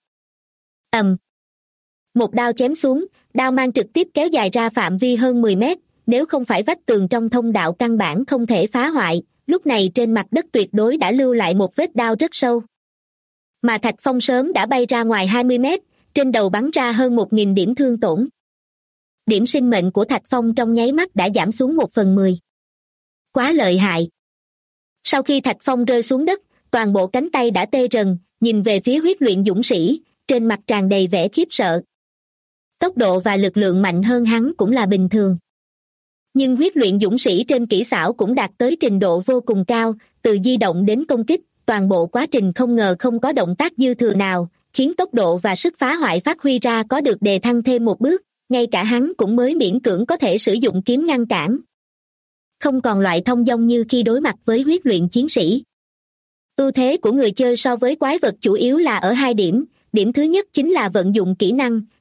Một đao chém xuống, đao mang trực tiếp kéo dài ra phạm vi hơn 10 mét, nếu không phải vách tường trong thông đạo căn bản không thể phá hoại, lúc này trên mặt đất tuyệt đối đã lưu lại một vết đao rất sâu. Mà Thạch Phong sớm đã bay ra ngoài 20 mét, trên đầu bắn ra hơn 1.000 điểm thương tổn. Điểm sinh mệnh của Thạch Phong trong nháy mắt đã giảm xuống 1/10. Quá lợi hại. Sau khi Thạch Phong rơi xuống đất, toàn bộ cánh tay đã tê rần, nhìn về phía huyết luyện dũng sĩ, trên mặt tràn đầy vẻ khiếp sợ. Tốc độ và lực lượng mạnh hơn hắn cũng là bình thường. Nhưng huyết luyện dũng sĩ trên kỹ xảo cũng đạt tới trình độ vô cùng cao, từ di động đến công kích, toàn bộ quá trình không ngờ không có động tác dư thừa nào, khiến tốc độ và sức phá hoại phát huy ra có được đề thăng thêm một bước, ngay cả hắn cũng mới miễn cưỡng có thể sử dụng kiếm ngăn cản. Không còn loại thông dong như khi đối mặt với huyết luyện chiến sĩ. Ưu thế của người chơi so với quái vật chủ yếu là ở 2 điểm, điểm thứ nhất chính là vận dụng kỹ năng,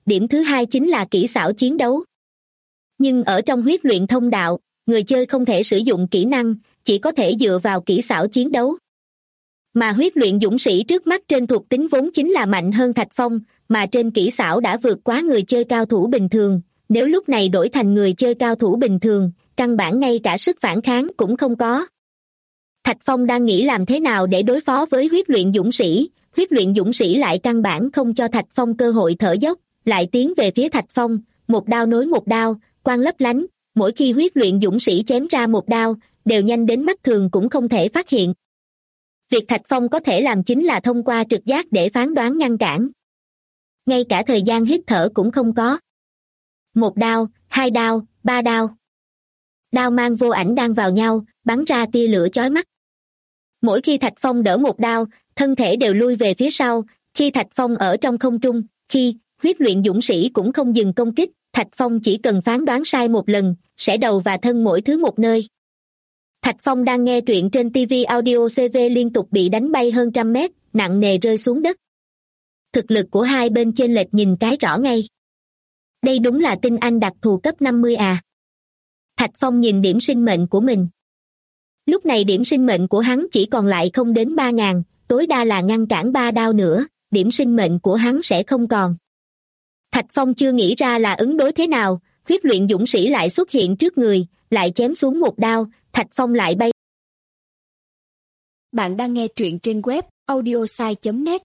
điểm thứ hai chính là kỹ xảo chiến đấu. Nhưng ở trong huyết luyện thông đạo, người chơi không thể sử dụng kỹ năng, chỉ có thể dựa vào kỹ xảo chiến đấu. Mà huyết luyện dũng sĩ trước mắt trên thuộc tính vốn chính là mạnh hơn Thạch Phong, mà trên kỹ xảo đã vượt quá người chơi cao thủ bình thường. Nếu lúc này đổi thành người chơi cao thủ bình thường, căn bản ngay cả sức phản kháng cũng không có. Thạch Phong đang nghĩ làm thế nào để đối phó với huyết luyện dũng sĩ lại căn bản không cho Thạch Phong cơ hội thở dốc, lại tiến về phía Thạch Phong, một đao nối một đao, quang lấp lánh, mỗi khi huyết luyện dũng sĩ chém ra một đao, đều nhanh đến mắt thường cũng không thể phát hiện. Việc Thạch Phong có thể làm chính là thông qua trực giác để phán đoán ngăn cản. Ngay cả thời gian hít thở cũng không có. Một đao, hai đao, ba đao. Đao mang vô ảnh đang vào nhau, bắn ra tia lửa chói mắt. Mỗi khi Thạch Phong đỡ một đao, thân thể đều lui về phía sau, khi Thạch Phong ở trong không trung, khi huyết luyện dũng sĩ cũng không dừng công kích, Thạch Phong chỉ cần phán đoán sai một lần, sẽ đầu và thân mỗi thứ một nơi. Thạch Phong đang nghe truyện trên TV Audio CV liên tục bị đánh bay hơn 100 mét, nặng nề rơi xuống đất. Thực lực của hai bên chênh lệch nhìn cái rõ ngay. Đây đúng là tinh anh đặc thù cấp 50 à. Thạch Phong nhìn điểm sinh mệnh của mình. Lúc này điểm sinh mệnh của hắn chỉ còn lại không đến 3.000, tối đa là ngăn cản 3 đao nữa, điểm sinh mệnh của hắn sẽ không còn. Thạch Phong chưa nghĩ ra là ứng đối thế nào, huyết luyện dũng sĩ lại xuất hiện trước người, lại chém xuống một đao, Thạch Phong lại bay. Bạn đang nghe truyện trên web audiosai.net.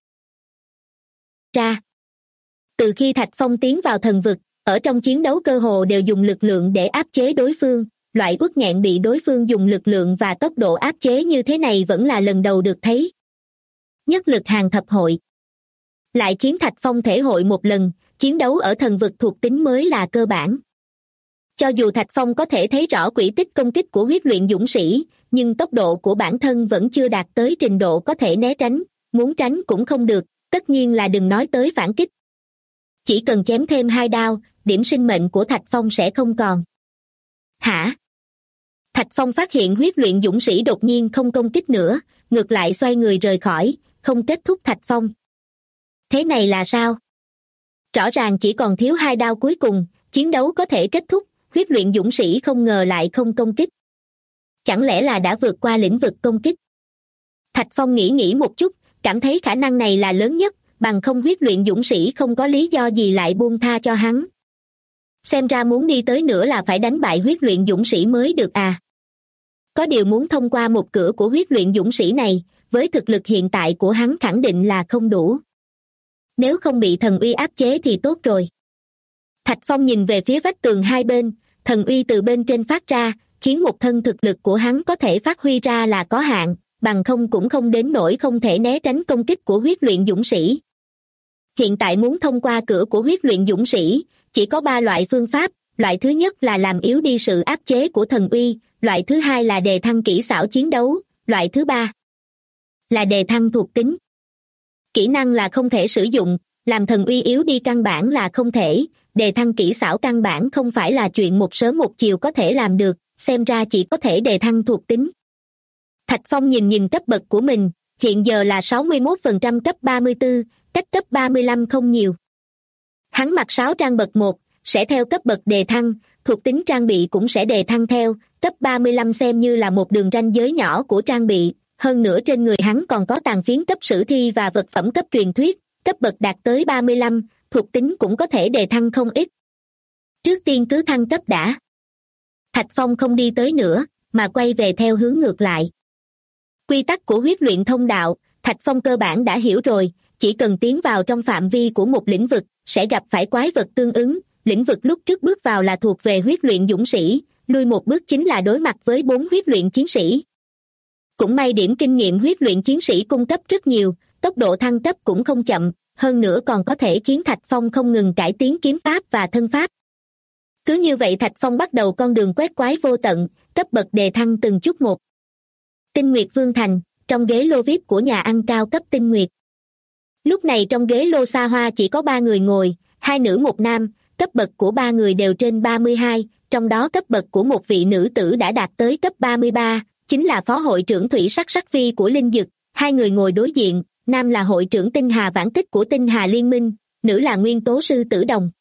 Ra. Từ khi Thạch Phong tiến vào thần vực, ở trong chiến đấu cơ hồ đều dùng lực lượng để áp chế đối phương, loại uất nghẹn bị đối phương dùng lực lượng và tốc độ áp chế như thế này vẫn là lần đầu được thấy. Nhất lực hàng thập hội. Lại khiến Thạch Phong thể hội một lần, chiến đấu ở thần vực thuộc tính mới là cơ bản. Cho dù Thạch Phong có thể thấy rõ quỹ tích công kích của huyết luyện dũng sĩ, nhưng tốc độ của bản thân vẫn chưa đạt tới trình độ có thể né tránh, muốn tránh cũng không được, tất nhiên là đừng nói tới phản kích. Chỉ cần chém thêm 2 đao, điểm sinh mệnh của Thạch Phong sẽ không còn. Hả? Thạch Phong phát hiện huyết luyện dũng sĩ đột nhiên không công kích nữa, ngược lại xoay người rời khỏi, không kết thúc Thạch Phong. Thế này là sao? Rõ ràng chỉ còn thiếu 2 đao cuối cùng, chiến đấu có thể kết thúc, huyết luyện dũng sĩ không ngờ lại không công kích. Chẳng lẽ là đã vượt qua lĩnh vực công kích? Thạch Phong nghĩ một chút, cảm thấy khả năng này là lớn nhất, bằng không huyết luyện dũng sĩ không có lý do gì lại buông tha cho hắn. Xem ra muốn đi tới nữa là phải đánh bại huyết luyện dũng sĩ mới được à. Có điều muốn thông qua một cửa của huyết luyện dũng sĩ này, với thực lực hiện tại của hắn khẳng định là không đủ. Nếu không bị thần uy áp chế thì tốt rồi. Thạch Phong nhìn về phía vách tường hai bên, thần uy từ bên trên phát ra, khiến một thân thực lực của hắn có thể phát huy ra là có hạn, bằng không cũng không đến nỗi không thể né tránh công kích của huyết luyện dũng sĩ. Hiện tại muốn thông qua cửa của huyết luyện dũng sĩ, chỉ có 3 loại phương pháp, loại thứ nhất là làm yếu đi sự áp chế của thần uy, loại thứ hai là đề thăng kỹ xảo chiến đấu, loại thứ ba là đề thăng thuộc tính. Kỹ năng là không thể sử dụng, làm thần uy yếu đi căn bản là không thể, đề thăng kỹ xảo căn bản không phải là chuyện một sớm một chiều có thể làm được, xem ra chỉ có thể đề thăng thuộc tính. Thạch Phong nhìn cấp bậc của mình, hiện giờ là 61% cấp 34, cách cấp 35 không nhiều. Hắn mặc 6 trang bậc 1, sẽ theo cấp bậc đề thăng, thuộc tính trang bị cũng sẽ đề thăng theo, cấp 35 xem như là một đường ranh giới nhỏ của trang bị, hơn nữa trên người hắn còn có tàn phiến cấp sử thi và vật phẩm cấp truyền thuyết, cấp bậc đạt tới 35, thuộc tính cũng có thể đề thăng không ít. Trước tiên cứ thăng cấp đã. Thạch Phong không đi tới nữa, mà quay về theo hướng ngược lại. Quy tắc của huyết luyện thông đạo, Thạch Phong cơ bản đã hiểu rồi, chỉ cần tiến vào trong phạm vi của một lĩnh vực, sẽ gặp phải quái vật tương ứng, lĩnh vực lúc trước bước vào là thuộc về huyết luyện dũng sĩ, lui một bước chính là đối mặt với 4 huyết luyện chiến sĩ. Cũng may điểm kinh nghiệm huyết luyện chiến sĩ cung cấp rất nhiều, tốc độ thăng cấp cũng không chậm, hơn nữa còn có thể khiến Thạch Phong không ngừng cải tiến kiếm pháp và thân pháp. Cứ như vậy Thạch Phong bắt đầu con đường quét quái vô tận, cấp bậc đề thăng từng chút một. Tinh Nguyệt Vương Thành, trong ghế lô VIP của nhà ăn cao cấp Tinh Nguyệt. Lúc này trong ghế lô xa hoa chỉ có 3 người ngồi, 2 nữ 1 nam, cấp bậc của 3 người đều trên 32, trong đó cấp bậc của một vị nữ tử đã đạt tới cấp 33, chính là phó hội trưởng Thủy Sắc Sắc Phi của Linh Dực. 2 người ngồi đối diện, nam là hội trưởng Tinh Hà Vãn Kích của Tinh Hà Liên Minh, nữ là nguyên tố sư Tử Đồng.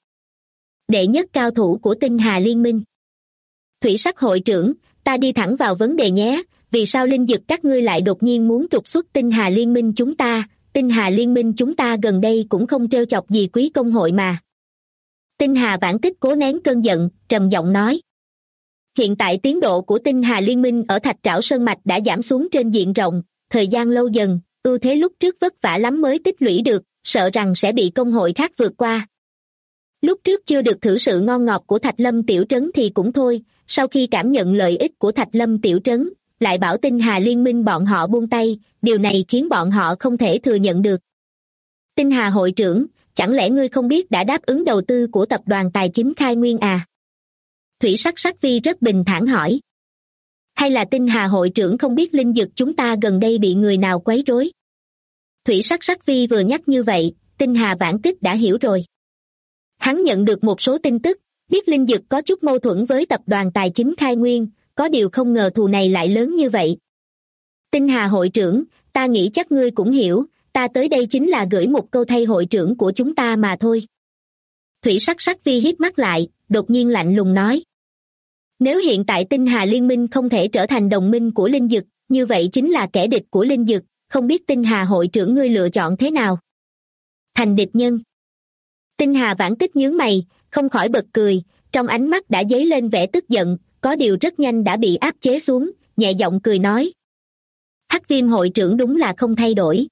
đệ nhất cao thủ của Tinh Hà Liên minh. Thủy Sắc hội trưởng, ta đi thẳng vào vấn đề nhé, vì sao linh dực các ngươi lại đột nhiên muốn trục xuất Tinh Hà Liên minh chúng ta? Tinh Hà Liên minh chúng ta gần đây cũng không trêu chọc gì quý công hội mà. Tinh Hà Vãn Tích cố nén cơn giận, trầm giọng nói. Hiện tại tiến độ của Tinh Hà Liên minh ở Thạch Trảo Sơn Mạch đã giảm xuống trên diện rộng, thời gian lâu dần, ưu thế lúc trước vất vả lắm mới tích lũy được, sợ rằng sẽ bị công hội khác vượt qua. Lúc trước chưa được thử sự ngon ngọt của Thạch Lâm Tiểu Trấn thì cũng thôi, sau khi cảm nhận lợi ích của Thạch Lâm Tiểu Trấn, lại bảo Tinh Hà Liên minh bọn họ buông tay, điều này khiến bọn họ không thể thừa nhận được. Tinh Hà hội trưởng, chẳng lẽ ngươi không biết đã đáp ứng đầu tư của tập đoàn tài chính Khai Nguyên à? Thủy Sắc Sắc Vi rất bình thản hỏi. Hay là Tinh Hà hội trưởng không biết linh dực chúng ta gần đây bị người nào quấy rối? Thủy Sắc Sắc Vi vừa nhắc như vậy, Tinh Hà Vãn Tích đã hiểu rồi. Hắn nhận được một số tin tức, biết linh dực có chút mâu thuẫn với tập đoàn tài chính Khai Nguyên, có điều không ngờ thù này lại lớn như vậy. Tinh Hà hội trưởng, ta nghĩ chắc ngươi cũng hiểu, ta tới đây chính là gửi một câu thay hội trưởng của chúng ta mà thôi. Thủy Sắc Sắc Vi híp mắt lại, đột nhiên lạnh lùng nói. Nếu hiện tại Tinh Hà Liên minh không thể trở thành đồng minh của linh dực, như vậy chính là kẻ địch của linh dực, không biết Tinh Hà hội trưởng ngươi lựa chọn thế nào? Thành địch nhân. Tinh Hà Vãn Tích nhướng mày, không khỏi bật cười, trong ánh mắt đã dấy lên vẻ tức giận, có điều rất nhanh đã bị áp chế xuống, nhẹ giọng cười nói. Hắc Viêm hội trưởng đúng là không thay đổi.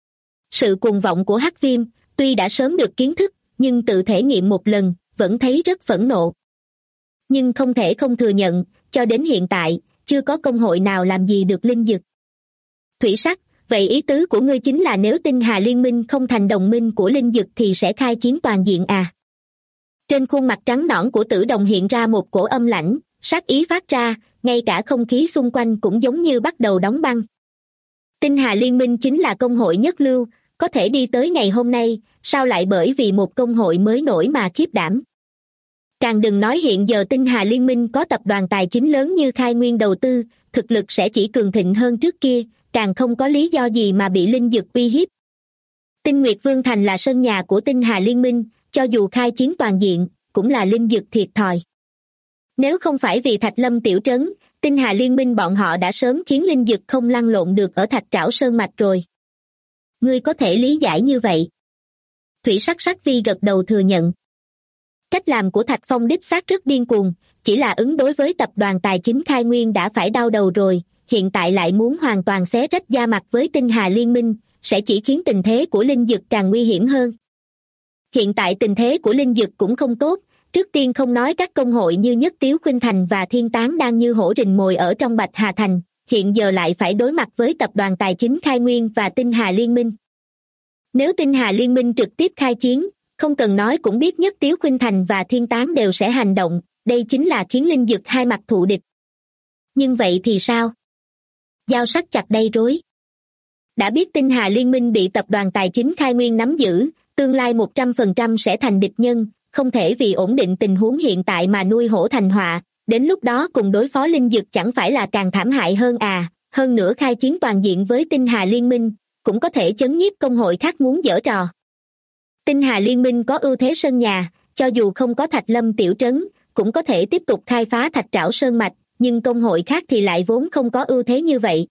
Sự cuồng vọng của Hắc Viêm, tuy đã sớm được kiến thức, nhưng tự thể nghiệm một lần, vẫn thấy rất phẫn nộ. Nhưng không thể không thừa nhận, cho đến hiện tại, chưa có công hội nào làm gì được linh dực. Thủy Sắc, vậy ý tứ của ngươi chính là nếu Tinh Hà Liên minh không thành đồng minh của linh dực thì sẽ khai chiến toàn diện à? Trên khuôn mặt trắng nõn của Tử Đồng hiện ra một cổ âm lãnh, sát ý phát ra, ngay cả không khí xung quanh cũng giống như bắt đầu đóng băng. Tinh Hà Liên minh chính là công hội nhất lưu, có thể đi tới ngày hôm nay, sao lại bởi vì một công hội mới nổi mà khiếp đảm. Càng đừng nói hiện giờ Tinh Hà Liên minh có tập đoàn tài chính lớn như Khai Nguyên đầu tư, thực lực sẽ chỉ cường thịnh hơn trước kia, càng không có lý do gì mà bị linh dực uy hiếp. Tinh Nguyệt Vương Thành là sân nhà của Tinh Hà Liên minh, cho dù khai chiến toàn diện, cũng là linh dực thiệt thòi. Nếu không phải vì Thạch Lâm Tiểu Trấn, Tinh Hà Liên minh bọn họ đã sớm khiến linh dực không lăn lộn được ở Thạch Trảo Sơn Mạch rồi. Ngươi có thể lý giải như vậy. Thủy Sắc Sắc Vi gật đầu thừa nhận. Cách làm của Thạch Phong đích xác rất điên cuồng, chỉ là ứng đối với tập đoàn tài chính Khai Nguyên đã phải đau đầu rồi, hiện tại lại muốn hoàn toàn xé rách da mặt với Tinh Hà Liên minh, sẽ chỉ khiến tình thế của linh dực càng nguy hiểm hơn. Hiện tại tình thế của linh dực cũng không tốt, trước tiên không nói các công hội như Nhất Tiếu Khuynh Thành và Thiên Tán đang như hổ rình mồi ở trong Bạch Hà Thành, hiện giờ lại phải đối mặt với tập đoàn tài chính Khai Nguyên và Tinh Hà Liên minh. Nếu Tinh Hà Liên minh trực tiếp khai chiến, không cần nói cũng biết Nhất Tiếu Khuynh Thành và Thiên Tán đều sẽ hành động, đây chính là khiến linh dực hai mặt thù địch. Nhưng vậy thì sao? Dao sắc chặt đầy rối. Đã biết Tinh Hà Liên minh bị tập đoàn tài chính Khai Nguyên nắm giữ, tương lai 100% sẽ thành địch nhân, không thể vì ổn định tình huống hiện tại mà nuôi hổ thành họa, đến lúc đó cùng đối phó linh dực chẳng phải là càng thảm hại hơn à, hơn nữa khai chiến toàn diện với Tinh Hà Liên minh, cũng có thể chấn nhiếp công hội khác muốn giở trò. Tinh Hà Liên minh có ưu thế sân nhà, cho dù không có Thạch Lâm Tiểu Trấn, cũng có thể tiếp tục khai phá Thạch Trảo Sơn Mạch, nhưng công hội khác thì lại vốn không có ưu thế như vậy.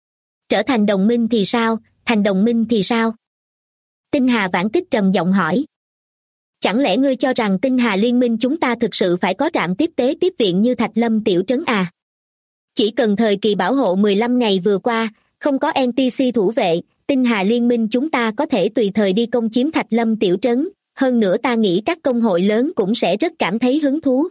Trở thành đồng minh thì sao, thành đồng minh thì sao? Tinh Hà Vãn Tích trầm giọng hỏi. Chẳng lẽ ngươi cho rằng Tinh Hà Liên minh chúng ta thực sự phải có trạm tiếp tế tiếp viện như Thạch Lâm Tiểu Trấn à? Chỉ cần thời kỳ bảo hộ 15 ngày vừa qua, không có NPC thủ vệ, Tinh Hà Liên minh chúng ta có thể tùy thời đi công chiếm Thạch Lâm Tiểu Trấn, hơn nữa ta nghĩ các công hội lớn cũng sẽ rất cảm thấy hứng thú.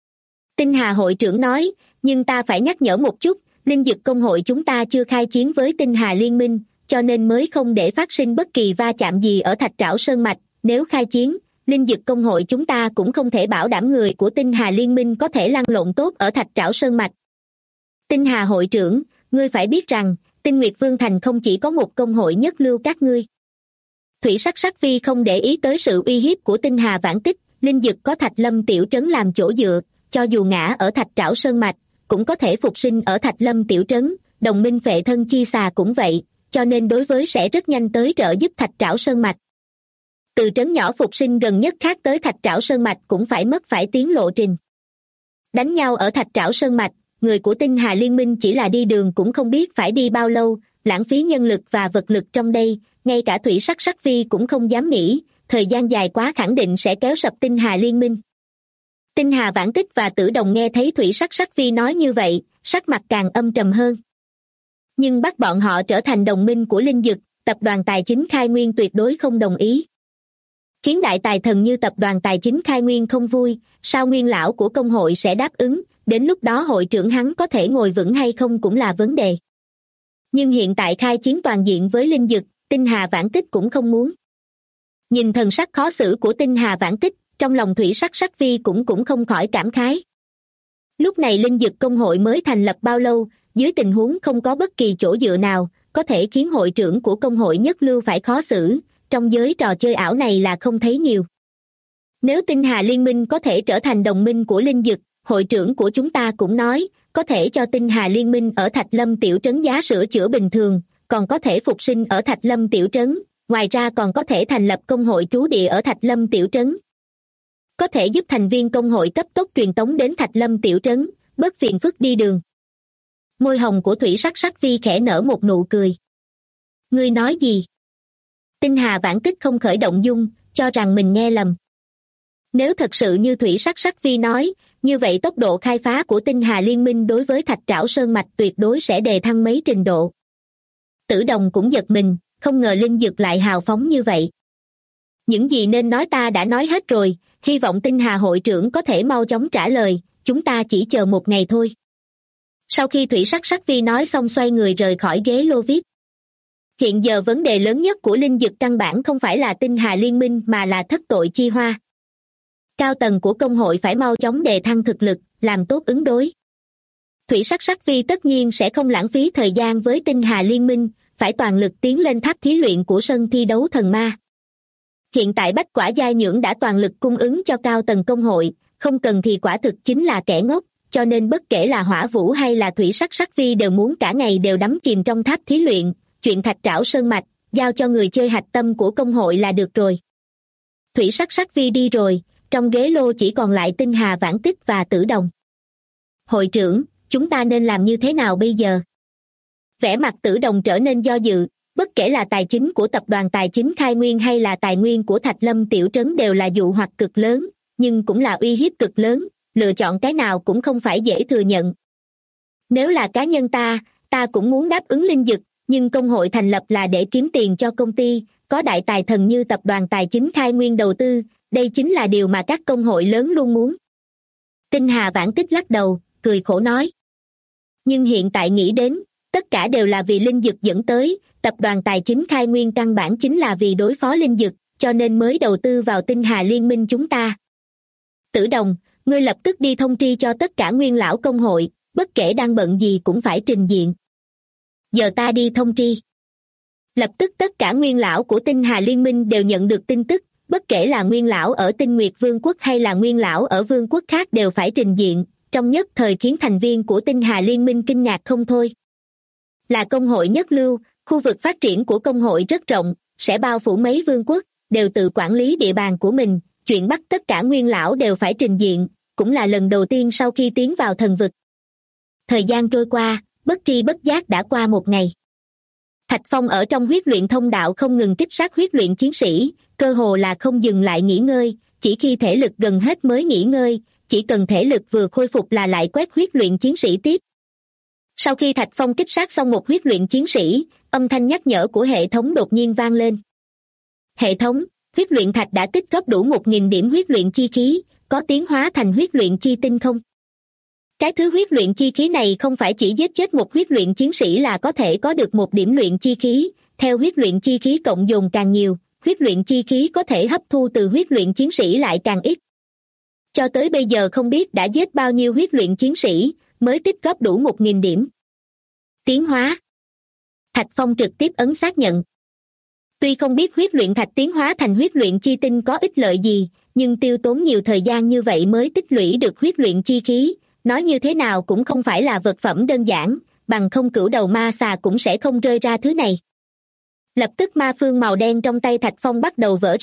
Tinh Hà hội trưởng nói, nhưng ta phải nhắc nhở một chút, linh dực công hội chúng ta chưa khai chiến với Tinh Hà Liên minh, cho nên mới không để phát sinh bất kỳ va chạm gì ở Thạch Trảo Sơn Mạch, nếu khai chiến, linh dực công hội chúng ta cũng không thể bảo đảm người của Tinh Hà Liên minh có thể lăn lộn tốt ở Thạch Trảo Sơn Mạch. Tinh Hà hội trưởng, ngươi phải biết rằng, Tinh Nguyệt Vương Thành không chỉ có một công hội nhất lưu các ngươi. Thủy Sắc Sắc Vi không để ý tới sự uy hiếp của Tinh Hà Vãn Tích, linh dực có Thạch Lâm Tiểu Trấn làm chỗ dựa, cho dù ngã ở Thạch Trảo Sơn Mạch, cũng có thể phục sinh ở Thạch Lâm Tiểu Trấn, đồng minh Phệ Thân Chi Xà cũng vậy, cho nên đối với sẽ rất nhanh tới trợ giúp Thạch Trảo Sơn Mạch. Từ trấn nhỏ phục sinh gần nhất khác tới Thạch Trảo Sơn Mạch cũng phải mất phải tiếng lộ trình. Đánh nhau ở Thạch Trảo Sơn Mạch, người của Tinh Hà Liên minh chỉ là đi đường cũng không biết phải đi bao lâu, lãng phí nhân lực và vật lực trong đây, ngay cả Thủy Sắc Sắc Phi cũng không dám nghĩ, thời gian dài quá khẳng định sẽ kéo sập Tinh Hà Liên minh. Tinh Hà Vãn Tích và Tử Đồng nghe thấy Thủy Sắc Sắc Phi nói như vậy, sắc mặt càng âm trầm hơn. Nhưng bắt bọn họ trở thành đồng minh của Linh Dực, tập đoàn tài chính Khai Nguyên tuyệt đối không đồng ý. Khiến đại tài thần như tập đoàn tài chính Khai Nguyên không vui, sao Nguyên lão của công hội sẽ đáp ứng, đến lúc đó hội trưởng hắn có thể ngồi vững hay không cũng là vấn đề. Nhưng hiện tại khai chiến toàn diện với Linh Dực, Tinh Hà Vãn Tích cũng không muốn. Nhìn thần sắc khó xử của Tinh Hà Vãn Tích, trong lòng Thủy Sắc Sắc Phi cũng không khỏi cảm khái. Lúc này Linh Dực công hội mới thành lập bao lâu, dưới tình huống không có bất kỳ chỗ dựa nào, có thể khiến hội trưởng của công hội nhất lưu phải khó xử, trong giới trò chơi ảo này là không thấy nhiều. Nếu Tinh Hà Liên minh có thể trở thành đồng minh của Linh Dực, hội trưởng của chúng ta cũng nói, có thể cho Tinh Hà Liên minh ở Thạch Lâm tiểu trấn giá sửa chữa bình thường, còn có thể phục sinh ở Thạch Lâm tiểu trấn, ngoài ra còn có thể thành lập công hội trú địa ở Thạch Lâm tiểu trấn. Có thể giúp thành viên công hội cấp tốc truyền tống đến Thạch Lâm tiểu trấn, bớt phiền phức đi đường. Môi hồng của Thủy Sắc Sắc Phi khẽ nở một nụ cười. Ngươi nói gì? Tinh Hà Vãn Tích không khởi động dung, cho rằng mình nghe lầm. Nếu thật sự như Thủy Sắc Sắc Phi nói, như vậy tốc độ khai phá của Tinh Hà Liên minh đối với Thạch Trảo Sơn Mạch tuyệt đối sẽ đề thăng mấy trình độ. Tử Đồng cũng giật mình, không ngờ Linh Dực lại hào phóng như vậy. Những gì nên nói ta đã nói hết rồi, hy vọng Tinh Hà hội trưởng có thể mau chóng trả lời, chúng ta chỉ chờ một ngày thôi. Sau khi Thủy Sắc Sắc Phi nói xong xoay người rời khỏi ghế lô VIP. Hiện giờ vấn đề lớn nhất của Linh Dực căn bản không phải là Tinh Hà Liên minh mà là thất tội chi hoa. Cao tầng của công hội phải mau chóng đề thăng thực lực, làm tốt ứng đối. Thủy Sắc Sắc Phi tất nhiên sẽ không lãng phí thời gian với Tinh Hà Liên minh, phải toàn lực tiến lên tháp thí luyện của sân thi đấu thần ma. Hiện tại bách quả giai nhưỡng đã toàn lực cung ứng cho cao tầng công hội, không cần thì quả thực chính là kẻ ngốc, cho nên bất kể là Hỏa Vũ hay là Thủy Sắc Sắc Phi đều muốn cả ngày đều đắm chìm trong tháp thí luyện, chuyện Thạch Trảo Sơn Mạch, giao cho người chơi hạch tâm của công hội là được rồi. Thủy Sắc Sắc Phi đi rồi, trong ghế lô chỉ còn lại Tinh Hà Vãn Tích và Tử Đồng. Hội trưởng, chúng ta nên làm như thế nào bây giờ? Vẻ mặt Tử Đồng trở nên do dự, bất kể là tài chính của tập đoàn tài chính Khai Nguyên hay là tài nguyên của Thạch Lâm tiểu trấn đều là dụ hoặc cực lớn, nhưng cũng là uy hiếp cực lớn, lựa chọn cái nào cũng không phải dễ thừa nhận. Nếu là cá nhân ta cũng muốn đáp ứng Linh Dực, nhưng công hội thành lập là để kiếm tiền cho công ty, có đại tài thần như tập đoàn tài chính Khai Nguyên đầu tư, đây chính là điều mà các công hội lớn luôn muốn. Tinh Hà Vãn Tích lắc đầu, cười khổ nói. Nhưng hiện tại nghĩ đến, tất cả đều là vì Linh Dực dẫn tới, tập đoàn tài chính Khai Nguyên căn bản chính là vì đối phó Linh Dực, cho nên mới đầu tư vào Tinh Hà Liên minh chúng ta. Tử Đồng, ngươi lập tức đi thông tri cho tất cả nguyên lão công hội, bất kể đang bận gì cũng phải trình diện. Giờ ta đi thông tri. Lập tức tất cả nguyên lão của Tinh Hà Liên minh đều nhận được tin tức, bất kể là nguyên lão ở Tinh Nguyệt Vương quốc hay là nguyên lão ở vương quốc khác đều phải trình diện, trong nhất thời khiến thành viên của Tinh Hà Liên minh kinh ngạc không thôi. Là công hội nhất lưu, khu vực phát triển của công hội rất rộng, sẽ bao phủ mấy vương quốc, đều tự quản lý địa bàn của mình, chuyện bắt tất cả nguyên lão đều phải trình diện, cũng là lần đầu tiên sau khi tiến vào thần vực. Thời gian trôi qua, bất tri bất giác đã qua một ngày. Thạch Phong ở trong huyết luyện thông đạo không ngừng kích sát huyết luyện chiến sĩ, cơ hồ là không dừng lại nghỉ ngơi, chỉ khi thể lực gần hết mới nghỉ ngơi, chỉ cần thể lực vừa khôi phục là lại quét huyết luyện chiến sĩ tiếp. Sau khi Thạch Phong kích sát xong một huyết luyện chiến sĩ, âm thanh nhắc nhở của hệ thống đột nhiên vang lên. Hệ thống, huyết luyện thạch đã tích góp đủ 1.000 điểm huyết luyện chi khí, có tiến hóa thành huyết luyện chi tinh không? Cái thứ huyết luyện chi khí này không phải chỉ giết chết một huyết luyện chiến sĩ là có thể có được một điểm luyện chi khí, theo huyết luyện chi khí cộng dồn càng nhiều, huyết luyện chi khí có thể hấp thu từ huyết luyện chiến sĩ lại càng ít. Cho tới bây giờ không biết đã giết bao nhiêu huyết luyện chiến sĩ, mới tích góp đủ 1.000 điểm. Tiến hóa. Thạch Phong trực tiếp ấn xác nhận. Tuy không biết huyết luyện thạch tiến hóa thành huyết luyện chi tinh có ích lợi gì, nhưng tiêu tốn nhiều thời gian như vậy mới tích lũy được huyết luyện chi khí, nói như thế nào cũng không phải là vật phẩm đơn giản, bằng không cửu đầu ma xà cũng sẽ không rơi ra thứ này. Lập tức ma phương màu đen trong tay Thạch Phong bắt đầu vỡ ra,